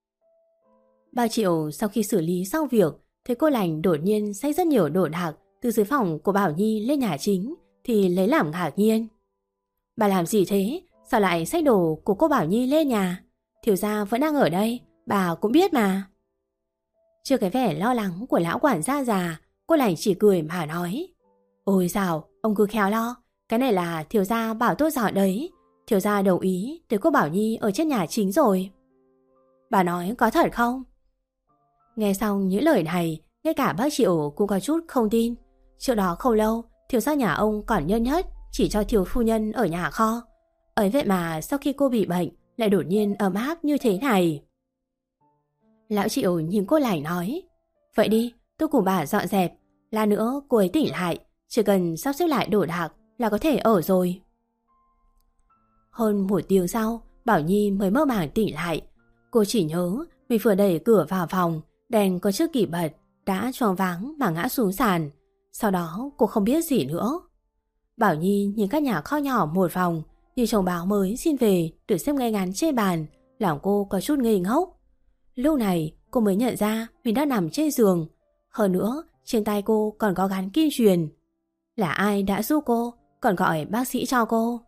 Ba Triệu sau khi xử lý xong việc, thấy cô Lành đột nhiên xách rất nhiều đồ đạc từ dưới phòng của Bảo Nhi lên nhà chính thì lấy làm ngạc nhiên. Bà làm gì thế? Sao lại xách đồ của cô Bảo Nhi lên nhà? Thiếu gia vẫn đang ở đây, bà cũng biết mà. Chưa cái vẻ lo lắng của lão quản gia già, cô Lành chỉ cười mà nói. Ôi dào, ông cứ khéo lo, cái này là thiếu gia bảo tôi dọn đấy. Thiếu gia đồng ý để cô Bảo Nhi ở trên nhà chính rồi. Bà nói có thật không? Nghe xong những lời này, ngay cả bác Triệu cũng có chút không tin. Trước đó không lâu, thiếu gia nhà ông còn nhân nhất chỉ cho thiếu phu nhân ở nhà kho. Ấy vậy mà sau khi cô bị bệnh lại đột nhiên ấm áp như thế này. Lão Triệu nhìn cô Lành nói, vậy đi, tôi cùng bà dọn dẹp. Lát nữa cô ấy tỉnh lại, chỉ cần sắp xếp lại đồ đạc là có thể ở rồi. Hơn một tiếng sau, Bảo Nhi mới mơ màng tỉnh lại. Cô chỉ nhớ mình vừa đẩy cửa vào phòng, đèn có chiếc kỷ bật đã choáng váng mà ngã xuống sàn. Sau đó cô không biết gì nữa. Bảo Nhi nhìn các nhà kho nhỏ một vòng, như chồng báo mới xin về được xếp ngay ngắn trên bàn, lòng cô có chút ngây ngốc. Lúc này cô mới nhận ra mình đang nằm trên giường. Hơn nữa trên tay cô còn có gắn kim truyền. Là ai đã giúp cô, còn gọi bác sĩ cho cô?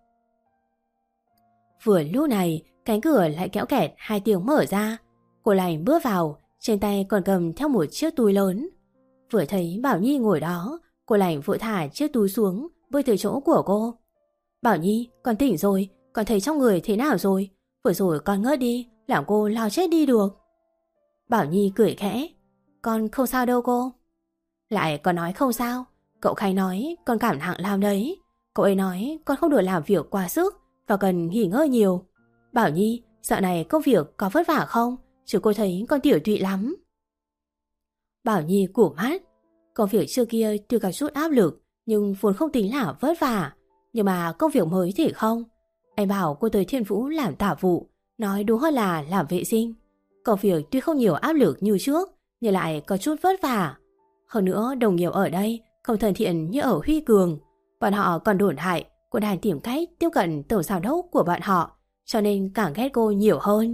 Vừa lúc này cánh cửa lại kéo kẹt hai tiếng mở ra. Cô Lành bước vào, trên tay còn cầm theo một chiếc túi lớn. Vừa thấy Bảo Nhi ngồi đó, cô Lành vội thả chiếc túi xuống, bơi tới chỗ của cô. Bảo Nhi, con tỉnh rồi, con thấy trong người thế nào rồi? Vừa rồi con ngất đi, làm cô lo chết đi được. Bảo Nhi cười khẽ, con không sao đâu cô. Lại còn nói không sao, cậu Khánh nói con cảm nặng lắm đấy. Cậu ấy nói con không được làm việc quá sức và cần nghỉ ngơi nhiều. Bảo Nhi, dạo này công việc có vất vả không? Chứ cô thấy con tiểu tụy lắm. Bảo Nhi cụp mắt. Công việc trước kia tuy có chút áp lực, nhưng vốn không tính là vất vả. Nhưng mà công việc mới thì không. Anh bảo cô tới Thiên Vũ làm tả vụ, nói đúng hơn là làm vệ sinh. Công việc tuy không nhiều áp lực như trước, nhưng lại có chút vất vả. Hơn nữa đồng nghiệp ở đây không thân thiện như ở Huy Cường. Bọn họ còn đồn hại cô đang tìm cách tiếp cận tổng giám đốc của bọn họ, cho nên càng ghét cô nhiều hơn.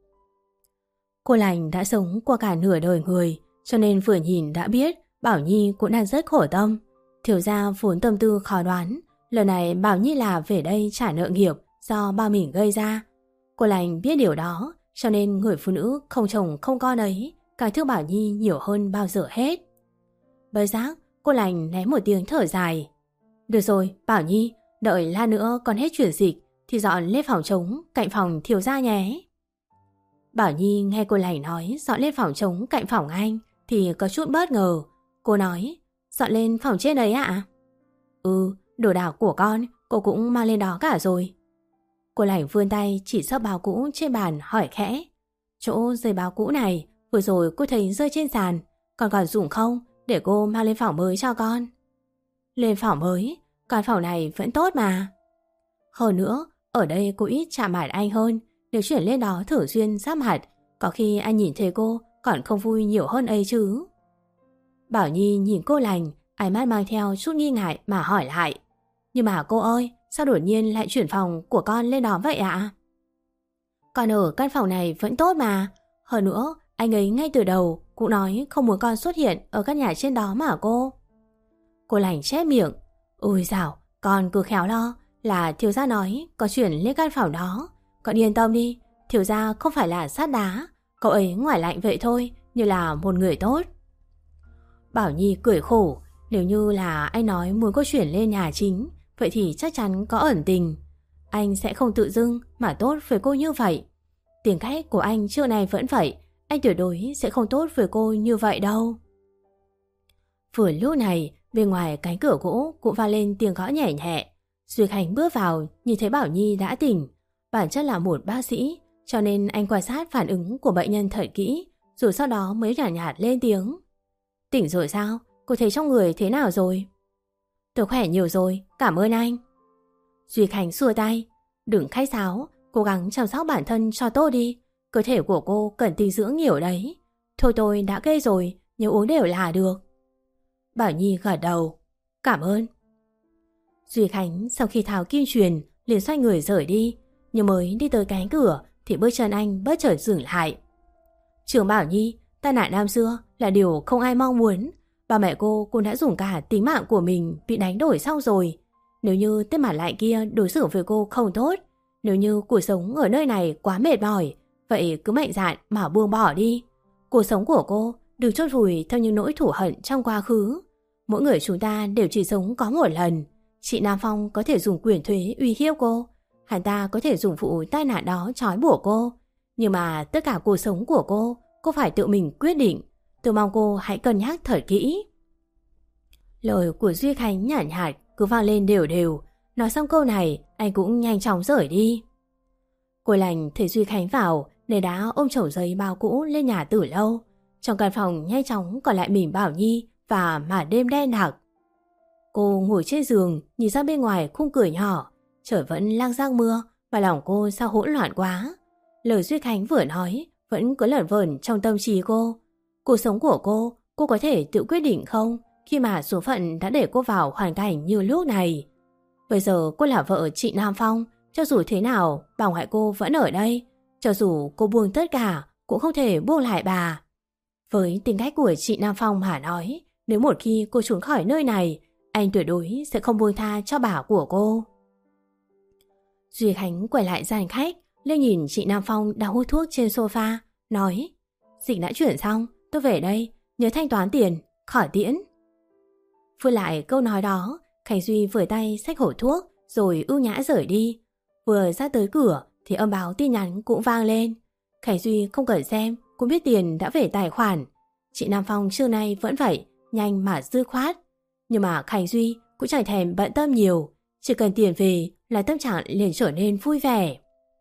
Cô Lành đã sống qua cả nửa đời người, cho nên vừa nhìn đã biết Bảo Nhi cũng đang rất khổ tâm. Thiếu gia vốn tâm tư khó đoán, lần này Bảo Nhi là về đây trả nợ nghiệp do ba mình gây ra. Cô Lành biết điều đó, cho nên người phụ nữ không chồng không con ấy càng thương Bảo Nhi nhiều hơn bao giờ hết. Bất giác cô Lành ném một tiếng thở dài. Được rồi Bảo Nhi, đợi lát nữa con hết chuyển dịch thì dọn lên phòng trống cạnh phòng thiếu gia nhé. Bảo Nhi nghe cô Lành nói dọn lên phòng trống cạnh phòng anh thì có chút bất ngờ. Cô nói, dọn lên phòng trên đấy ạ? Ừ, đồ đạc của con cô cũng mang lên đó cả rồi. Cô Lành vươn tay chỉ sấp báo cũ trên bàn hỏi khẽ, chỗ giấy báo cũ này vừa rồi cô thấy rơi trên sàn, còn còn dùng không để cô mang lên phòng mới cho con? Lên phòng mới? Căn phòng này vẫn tốt mà. Hơn nữa ở đây cô ít chạm mặt anh hơn, nếu chuyển lên đó thường xuyên giáp mặt, có khi anh nhìn thấy cô còn không vui nhiều hơn ấy chứ. Bảo Nhi nhìn cô Lành, ánh mắt mang theo chút nghi ngại mà hỏi lại, nhưng mà cô ơi, sao đột nhiên lại chuyển phòng của con lên đó vậy ạ? Con ở căn phòng này vẫn tốt mà. Hơn nữa anh ấy ngay từ đầu cũng nói không muốn con xuất hiện ở căn nhà trên đó mà cô. Cô Lành chép miệng, ôi dào, con cứ khéo lo, là thiếu gia nói có chuyển lên căn phòng đó. Con yên tâm đi, thiếu gia không phải là sát đá, cậu ấy ngoài lạnh vậy thôi, như là một người tốt. Bảo Nhi cười khổ, nếu như là anh nói muốn cô chuyển lên nhà chính, vậy thì chắc chắn có ẩn tình. Anh sẽ không tự dưng mà tốt với cô như vậy. Tính cách của anh trước này vẫn vậy, anh tuyệt đối sẽ không tốt với cô như vậy đâu. Vừa lúc này, bên ngoài cánh cửa gỗ cũng vang lên tiếng gõ nhẹ nhẹ. Duy Khánh bước vào, nhìn thấy Bảo Nhi đã tỉnh. Bản chất là một bác sĩ, cho nên anh quan sát phản ứng của bệnh nhân thật kỹ, rồi sau đó mới nhàn nhạt, nhạt lên tiếng. Tỉnh rồi sao? Cô thấy trong người thế nào rồi? Tôi khỏe nhiều rồi, cảm ơn anh. Duy Khánh xua tay. Đừng khách sáo, cố gắng chăm sóc bản thân cho tốt đi. Cơ thể của cô cần dinh dưỡng nhiều đấy. Thôi tôi đã kê rồi, nhớ uống đều là được. Bảo Nhi gật đầu. Cảm ơn. Duy Khánh sau khi tháo kim truyền liền xoay người rời đi, nhưng mới đi tới cánh cửa thì bước chân anh bất chợt dừng lại. Trường Bảo Nhi, tai nạn năm xưa là điều không ai mong muốn. Ba mẹ cô cũng đã dùng cả tính mạng của mình bị đánh đổi xong rồi. Nếu như tên mặt lại kia đối xử với cô không tốt, nếu như cuộc sống ở nơi này quá mệt mỏi, vậy cứ mạnh dạn mà buông bỏ đi. Cuộc sống của cô đừng chôn vùi theo những nỗi thù hận trong quá khứ. Mỗi người chúng ta đều chỉ sống có một lần. Chị Nam Phong có thể dùng quyền thuế uy hiếp cô, hắn ta có thể dùng vụ tai nạn đó trói buộc cô, Nhưng mà tất cả cuộc sống của cô, cô phải tự mình quyết định. Tôi mong cô hãy cân nhắc thật kỹ. Lời của Duy Khánh nhàn nhạt cứ vang lên đều đều. Nói xong câu này, anh cũng nhanh chóng rời đi. Cô Lành thấy Duy Khánh vào nên đã ôm chồng giấy bao cũ lên nhà từ lâu. Trong căn phòng nhanh chóng còn lại mình Bảo Nhi và màn đêm đen đặc. Cô ngồi trên giường nhìn ra bên ngoài khung cửa nhỏ. Trời vẫn lang giang mưa và lòng cô sao hỗn loạn quá. Lời Duy Khánh vừa nói vẫn cứ lởn vởn trong tâm trí cô. Cuộc sống của cô, cô có thể tự quyết định không khi mà số phận đã để cô vào hoàn cảnh như lúc này? Bây giờ cô là vợ chị Nam Phong, cho dù thế nào bà ngoại cô vẫn ở đây. Cho dù cô buông tất cả cũng không thể buông lại bà. Với tính cách của chị Nam Phong mà nói, nếu một khi cô trốn khỏi nơi này, anh tuyệt đối sẽ không buông tha cho bà của cô. Duy Khánh quay lại gian khách, lên nhìn chị Nam Phong đang hút thuốc trên sofa, nói: Dịch đã chuyển xong, tôi về đây, nhớ thanh toán tiền, khỏi tiễn. Vừa lại câu nói đó, Khánh Duy vừa tay xách hộp thuốc rồi ưu nhã rời đi. Vừa ra tới cửa thì âm báo tin nhắn cũng vang lên. Khánh Duy không cần xem cũng biết tiền đã về tài khoản. Chị Nam Phong trưa nay vẫn vậy, nhanh mà dư khoát. Nhưng mà Khánh Duy cũng chẳng thèm bận tâm nhiều, chỉ cần tiền về là tâm trạng liền trở nên vui vẻ.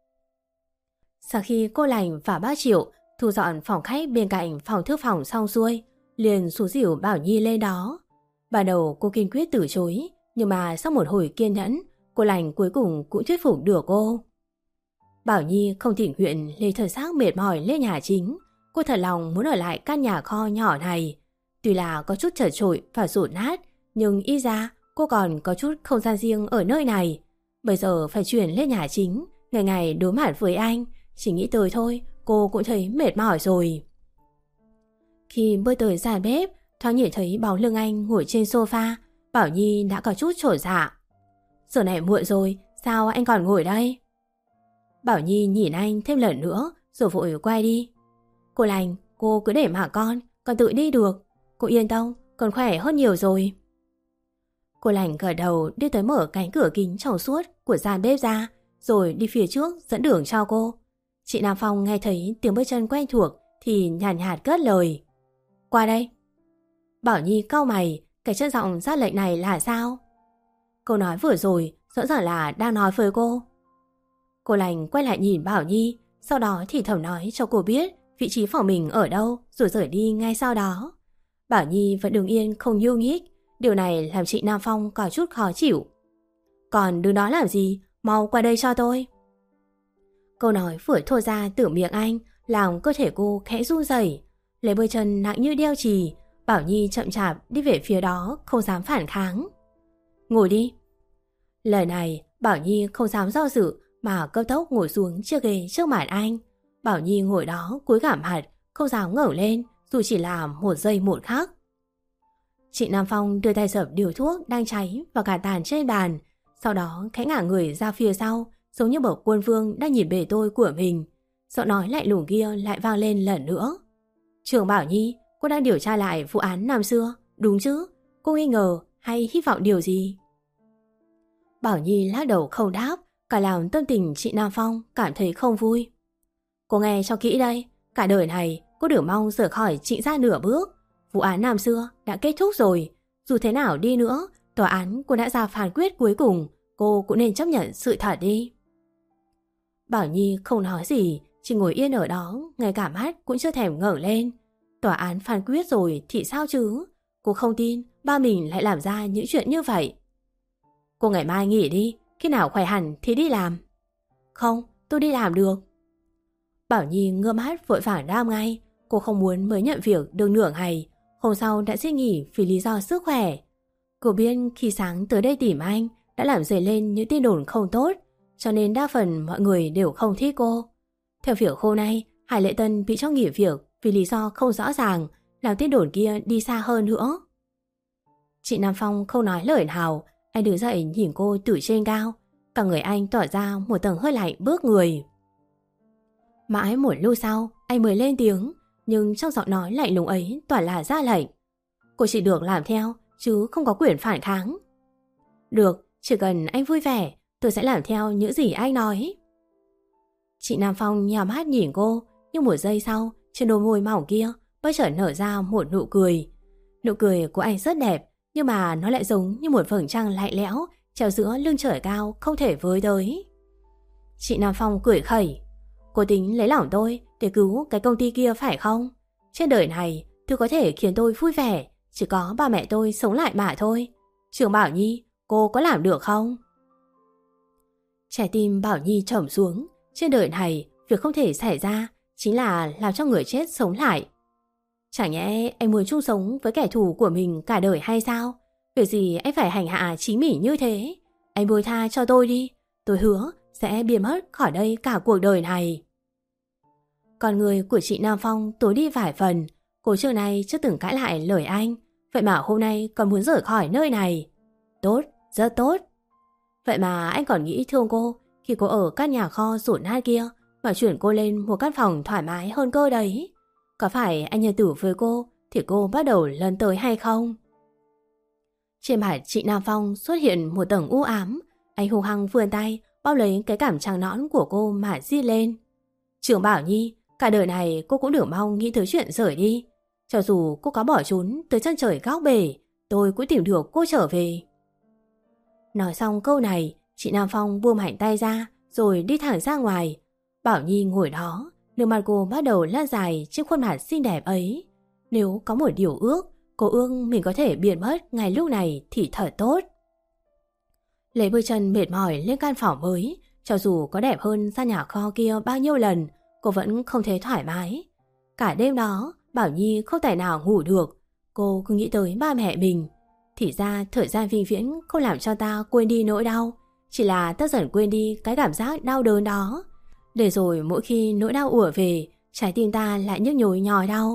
Sau khi cô Lành và bác Triệu thu dọn phòng khách bên cạnh phòng thư phòng xong xuôi, liền xúi giũu Bảo Nhi lên đó. Ban đầu cô kiên quyết từ chối, nhưng mà sau một hồi kiên nhẫn, cô Lành cuối cùng cũng thuyết phục được cô. Bảo Nhi không tình nguyện lấy thời xác mệt mỏi lên nhà chính. Cô thật lòng muốn ở lại căn nhà kho nhỏ này. Tuy là có chút chật chội và rột nát, nhưng ít ra cô còn có chút không gian riêng ở nơi này. Bây giờ phải chuyển lên nhà chính, ngày ngày đối mặt với anh, chỉ nghĩ tới thôi cô cũng thấy mệt mỏi rồi. Khi bước tới gian bếp, thoáng nhìn thấy bóng lưng anh ngồi trên sofa, Bảo Nhi đã có chút chột dạ. Giờ này muộn rồi, sao anh còn ngồi đây? Bảo Nhi nhìn anh thêm lần nữa rồi vội quay đi. Cô Lành, cô cứ để mà con, con tự đi được. Cô yên tâm, con khỏe hơn nhiều rồi. Cô Lành gật đầu đi tới mở cánh cửa kính trong suốt của gian bếp ra, rồi đi phía trước dẫn đường cho cô. Chị Nam Phong nghe thấy tiếng bước chân quen thuộc thì nhàn nhạt, nhạt cất lời: Qua đây. Bảo Nhi cau mày, cái chất giọng ra lệnh này là sao? Câu nói vừa rồi rõ ràng là đang nói với cô. Cô Lành quay lại nhìn Bảo Nhi, sau đó thì thầm nói cho cô biết vị trí phòng mình ở đâu, rồi rời đi ngay sau đó. Bảo Nhi vẫn đứng yên không nhúc nhích, điều này làm chị Nam Phong có chút khó chịu. Còn đứng đó làm gì, mau qua đây cho tôi. Câu nói vừa thốt ra từ miệng anh làm cơ thể cô khẽ run rẩy. Lấy đôi chân nặng như đeo chì, Bảo Nhi chậm chạp đi về phía đó, không dám phản kháng. Ngồi đi. Lời này Bảo Nhi không dám do dự mà cấp tốc ngồi xuống chiếc ghế trước mặt anh. Bảo Nhi ngồi đó cúi gằm mặt, không dám ngẩng lên dù chỉ là một giây một khắc. Chị Nam Phong đưa tay dập điều thuốc đang cháy vào cả tàn trên bàn, sau đó khẽ ngả người ra phía sau, giống như bậc quân vương đang nhìn bề tôi của mình. Giọng nói lạnh lùng kia lại vang lên lần nữa. Trường Bảo Nhi, cô đang điều tra lại vụ án năm xưa, đúng chứ? Cô nghi ngờ hay hy vọng điều gì? Bảo Nhi lắc đầu không đáp, cả làm tâm tình chị Nam Phong cảm thấy không vui. Cô nghe cho kỹ đây, cả đời này cô đừng mong rời khỏi Trịnh gia nửa bước. Vụ án năm xưa đã kết thúc rồi, dù thế nào đi nữa, tòa án cũng đã ra phán quyết cuối cùng, cô cũng nên chấp nhận sự thật đi. Bảo Nhi không nói gì, chỉ ngồi yên ở đó, ngay cả mắt cũng chưa thèm ngẩng lên. Tòa án phán quyết rồi thì sao chứ? Cô không tin ba mình lại làm ra những chuyện như vậy. Cô ngày mai nghỉ đi, khi nào khỏe hẳn thì đi làm. Không, tôi đi làm được. Bảo Nhi ngơ mắt vội vàng đáp ngay. Cô không muốn mới nhận việc được nửa ngày, hôm sau đã xin nghỉ vì lý do sức khỏe. Cô biết khi sáng tới đây tìm anh đã làm dấy lên những tin đồn không tốt, cho nên đa phần mọi người đều không thích cô. Theo việc hôm nay, Hải Lệ Tân bị cho nghỉ việc vì lý do không rõ ràng, làm tin đồn kia đi xa hơn nữa. Chị Nam Phong không nói lời nào, anh đứng dậy nhìn cô từ trên cao, cả người anh tỏ ra một tầng hơi lạnh bước người. Mãi một lúc sau, anh mới lên tiếng, nhưng trong giọng nói lạnh lùng ấy toàn là ra lệnh. Cô chỉ được làm theo, chứ không có quyền phản kháng. Được, chỉ cần anh vui vẻ, tôi sẽ làm theo những gì anh nói. Chị Nam Phong nhào mắt nhìn cô, nhưng một giây sau, trên đôi môi mỏng kia bất chợt nở ra một nụ cười. Nụ cười của anh rất đẹp, nhưng mà nó lại giống như một vầng trăng lạnh lẽo treo giữa lưng trời cao không thể với tới. Chị Nam Phong cười khẩy. Cô tính lấy lòng tôi để cứu cái công ty kia phải không? Trên đời này, thứ có thể khiến tôi vui vẻ chỉ có ba mẹ tôi sống lại mà thôi. Trường Bảo Nhi, cô có làm được không? Trái tim Bảo Nhi trầm xuống. Trên đời này, việc không thể xảy ra chính là làm cho người chết sống lại. Chẳng nhẽ anh muốn chung sống với kẻ thù của mình cả đời hay sao? Việc gì anh phải hành hạ chí mỉ như thế? Anh buông tha cho tôi đi. Tôi hứa sẽ biến mất khỏi đây cả cuộc đời này. Con người của chị Nam Phong tối đi vài phần. Cô trước này chưa từng cãi lại lời anh, vậy mà hôm nay còn muốn rời khỏi nơi này. Tốt, rất tốt. Vậy mà anh còn nghĩ thương cô khi cô ở căn nhà kho rột nát kia mà chuyển cô lên một căn phòng thoải mái hơn cơ đấy. Có phải anh nhân tử với cô thì cô bắt đầu lần tới hay không? Trên mặt chị Nam Phong xuất hiện một tầng u ám. Anh hung hăng vươn tay bao lấy cái cảm trắng nõn của cô mà di lên. Trường Bảo Nhi, cả đời này cô cũng đừng mong nghĩ tới chuyện rời đi. Cho dù cô có bỏ trốn tới chân trời góc bể, tôi cũng tìm được cô trở về. Nói xong câu này, chị Nam Phong buông mạnh tay ra rồi đi thẳng ra ngoài. Bảo Nhi ngồi đó, nước mắt cô bắt đầu lan dài trên khuôn mặt xinh đẹp ấy. Nếu có một điều ước, cô ước mình có thể biến mất ngay lúc này thì thật tốt. Lấy bước chân mệt mỏi lên căn phòng mới, cho dù có đẹp hơn gian nhà kho kia bao nhiêu lần, cô vẫn không thấy thoải mái. Cả đêm đó, Bảo Nhi không tài nào ngủ được. Cô cứ nghĩ tới ba mẹ mình. Thì ra thời gian vĩnh viễn không làm cho ta quên đi nỗi đau, chỉ là ta dần quên đi cái cảm giác đau đớn đó. Để rồi mỗi khi nỗi đau ùa về, trái tim ta lại nhức nhối nhói đau.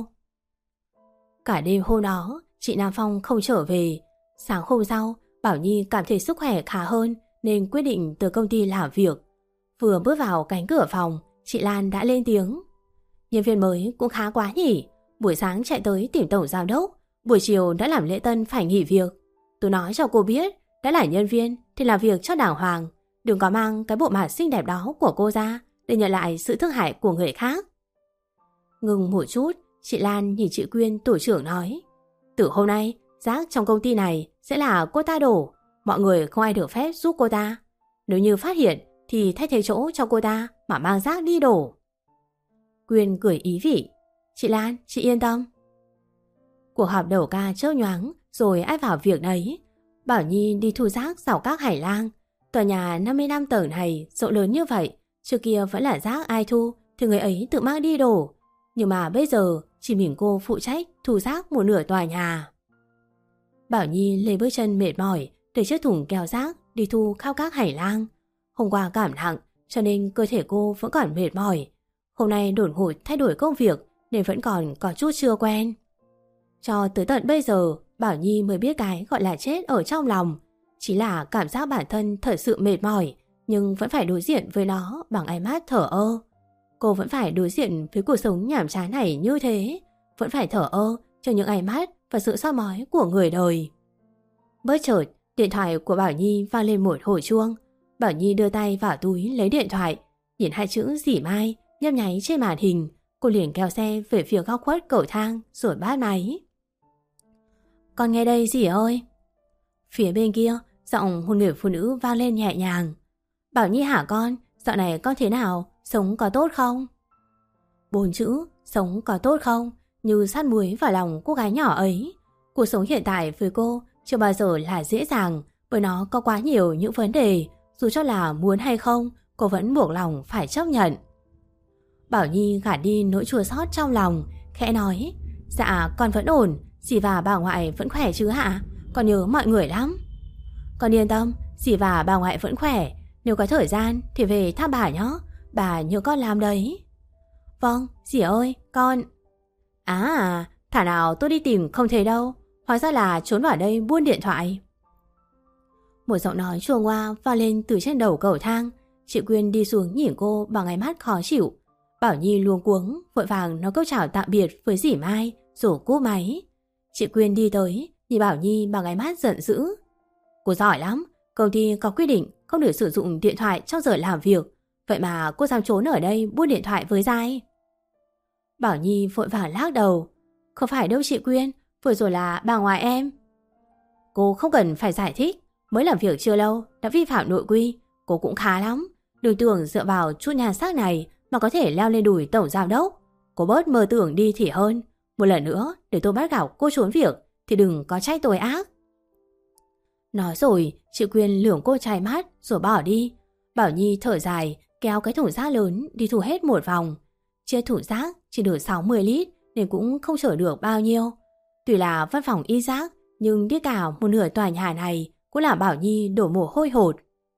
Cả đêm hôm đó, chị Nam Phong không trở về. Sáng hôm sau, Bảo Nhi cảm thấy sức khỏe khá hơn nên quyết định từ công ty làm việc. Vừa bước vào cánh cửa phòng, chị Lan đã lên tiếng. Nhân viên mới cũng khá quá nhỉ. Buổi sáng chạy tới tìm tổng giám đốc, buổi chiều đã làm lễ tân phải nghỉ việc. Tôi nói cho cô biết, đã là nhân viên thì làm việc cho đàng hoàng. Đừng có mang cái bộ mặt xinh đẹp đó của cô ra để nhận lại sự thương hại của người khác. Ngừng một chút, chị Lan nhìn chị Quyên tổ trưởng nói. Từ hôm nay, rác trong công ty này sẽ là cô ta đổ. Mọi người không ai được phép giúp cô ta. Nếu như phát hiện thì thay thế chỗ cho cô ta mà mang rác đi đổ. Quyên cười ý vị. Chị Lan, chị yên tâm. Cuộc họp đầu ca chớp nhoáng rồi ai vào việc đấy. Bảo Nhi đi thu rác dọc các hành lang. Tòa nhà năm mươi lăm tầng này rộng lớn như vậy, trước kia vẫn là rác ai thu thì người ấy tự mang đi đổ. Nhưng mà bây giờ chỉ mình cô phụ trách thu rác một nửa tòa nhà. Bảo Nhi lấy bước chân mệt mỏi để chiếc thùng kéo rác đi thu khắp các hành lang. Hôm qua cảm nặng cho nên cơ thể cô vẫn còn mệt mỏi. Hôm nay đột ngột thay đổi công việc nên vẫn còn có chút chưa quen. Cho tới tận bây giờ, Bảo Nhi mới biết cái gọi là chết ở trong lòng. Chỉ là cảm giác bản thân thật sự mệt mỏi, nhưng vẫn phải đối diện với nó bằng ánh mắt thở ơ. Cô vẫn phải đối diện với cuộc sống nhàm chán này như thế, vẫn phải thở ơ cho những ánh mắt và sự soi mói của người đời. Bất chợt, điện thoại của Bảo Nhi vang lên một hồi chuông. Bảo Nhi đưa tay vào túi lấy điện thoại, nhìn hai chữ Dĩ Mai nhấp nháy trên màn hình. Cô liền kéo xe về phía góc khuất cầu thang rồi bắt máy. Con nghe đây dì ơi. Phía bên kia, giọng một người phụ nữ vang lên nhẹ nhàng. Bảo Nhi hả con, dạo này con thế nào, sống có tốt không? Bốn chữ, sống có tốt không, như sát muối vào lòng cô gái nhỏ ấy. Cuộc sống hiện tại với cô chưa bao giờ là dễ dàng, bởi nó có quá nhiều những vấn đề, dù cho là muốn hay không, cô vẫn buộc lòng phải chấp nhận. Bảo Nhi gạt đi nỗi chua xót trong lòng, khẽ nói. Dạ con vẫn ổn, dì và bà ngoại vẫn khỏe chứ hả? Con nhớ mọi người lắm. Con yên tâm, dì và bà ngoại vẫn khỏe. Nếu có thời gian thì về thăm bà nhé. Bà nhớ con làm đấy. Vâng, dì ơi, con... À, thả nào tôi đi tìm không thấy đâu. Hóa ra là trốn vào đây buôn điện thoại. Một giọng nói chua ngoa vang lên từ trên đầu cầu thang. Chị Quyên đi xuống nhìn cô bằng ánh mắt khó chịu. Bảo Nhi luống cuống, vội vàng nói câu chào tạm biệt với dì Mai rồi cúp máy. Chị Quyên đi tới, nhìn Bảo Nhi bằng ánh mắt giận dữ. Cô giỏi lắm, công ty có quy định không được sử dụng điện thoại trong giờ làm việc. Vậy mà cô dám trốn ở đây buôn điện thoại với Giai? Bảo Nhi vội vàng lắc đầu. Không phải đâu chị Quyên, vừa rồi là bà ngoại em. Cô không cần phải giải thích, mới làm việc chưa lâu đã vi phạm nội quy, cô cũng khá lắm. Đừng tưởng dựa vào chút nhan sắc này mà có thể leo lên đùi tổng giám đốc. Cô bớt mơ tưởng đi thì hơn. Một lần nữa để tôi bắt gặp cô trốn việc thì đừng có trách tôi ác. Nói rồi chị Quyên lườm cô trai mắt rồi bỏ đi. Bảo Nhi thở dài kéo cái thùng rác lớn đi thu hết một vòng. Chiếc thùng rác chỉ được sáu mươi lít nên cũng không chở được bao nhiêu. Tuy là văn phòng y rác nhưng đi cả một nửa tòa nhà này cũng làm Bảo Nhi đổ mồ hôi hột.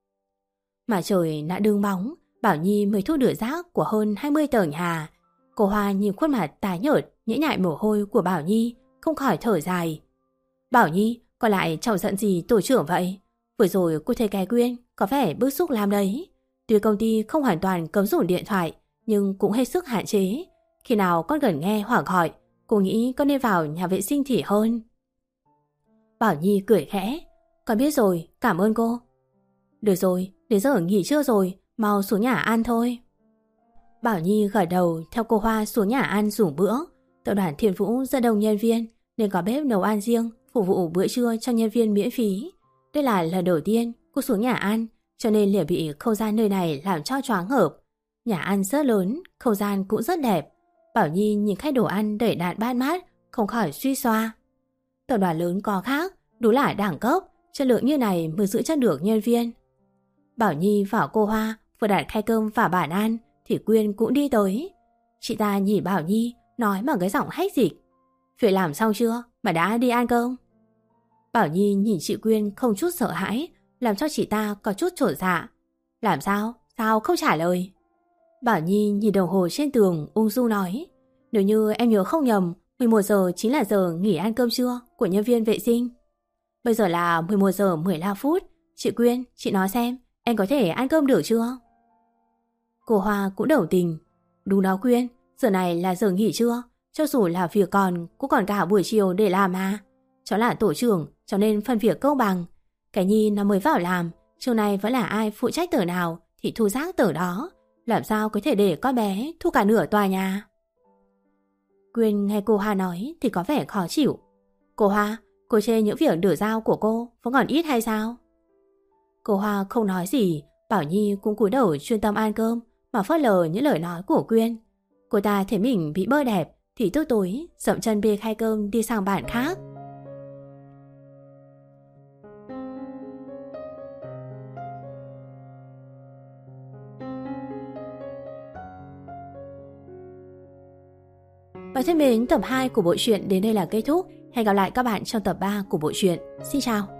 Mà trời đã đương bóng, Bảo Nhi mới thu được rác của hơn hai mươi tầng nhà. Cô Hoa nhìn khuôn mặt tái nhợt, nhễ nhại mồ hôi của Bảo Nhi, không khỏi thở dài. Bảo Nhi, còn lại trọng giận gì tổ trưởng vậy? Vừa rồi cô thấy cái Quyên có vẻ bức xúc lắm đấy. Tuy công ty không hoàn toàn cấm dùng điện thoại, nhưng cũng hết sức hạn chế. Khi nào con gần nghe hoặc gọi, cô nghĩ con nên vào nhà vệ sinh thì hơn. Bảo Nhi cười khẽ. Con biết rồi, cảm ơn cô. Được rồi, đến giờ nghỉ trưa rồi, mau xuống nhà ăn thôi. Bảo Nhi gật đầu theo cô Hoa xuống nhà ăn dùng bữa. Tập đoàn Thiên Vũ rất đông nhân viên nên có bếp nấu ăn riêng phục vụ bữa trưa cho nhân viên miễn phí. Đây là lần đầu tiên cô xuống nhà ăn, cho nên liền bị không gian nơi này làm cho choáng ngợp. Nhà ăn rất lớn, không gian cũng rất đẹp. Bảo Nhi nhìn khách đồ ăn đẩy đạn bát mát, không khỏi suy xoa. Tập đoàn lớn có khác, đúng là đẳng cấp, chất lượng như này mới giữ chân được nhân viên. Bảo Nhi và cô Hoa vừa đặt khay cơm vào bàn ăn thì Quyên cũng đi tới. Chị ta nhìn Bảo Nhi nói bằng cái giọng hách dịch. Việc làm xong chưa mà đã đi ăn cơm? Bảo Nhi nhìn chị Quyên không chút sợ hãi, làm cho chị ta có chút chột dạ. Làm sao? Sao không trả lời? Bảo Nhi nhìn đồng hồ trên tường ung dung nói. Nếu như em nhớ không nhầm, mười một giờ chính là giờ nghỉ ăn cơm trưa của nhân viên vệ sinh. Bây giờ là mười một giờ mười lăm phút. Chị Quyên, chị nói xem, em có thể ăn cơm được chưa? Cô Hoa cũng đồng tình. Đúng đó Quyên, giờ này là giờ nghỉ trưa. Cho dù là việc còn, cũng còn cả buổi chiều để làm mà. Cháu là tổ trưởng, cho nên phân việc công bằng. Cái Nhi nó mới vào làm, chiều nay vẫn là ai phụ trách tờ nào thì thu rác tờ đó. Làm sao có thể để con bé thu cả nửa tòa nhà? Quyên nghe cô Hoa nói thì có vẻ khó chịu. Cô Hoa, cô chê những việc được giao của cô vẫn còn ít hay sao? Cô Hoa không nói gì, Bảo Nhi cũng cúi đầu chuyên tâm ăn cơm mà phớt lờ những lời nói của Quyên. Cô ta thấy mình bị bơ đẹp thì tức tối dậm chân bê khay cơm đi sang bàn khác. Và thân mến, tập hai của bộ truyện đến đây là kết thúc. Hẹn gặp lại các bạn trong tập ba của bộ truyện. Xin chào!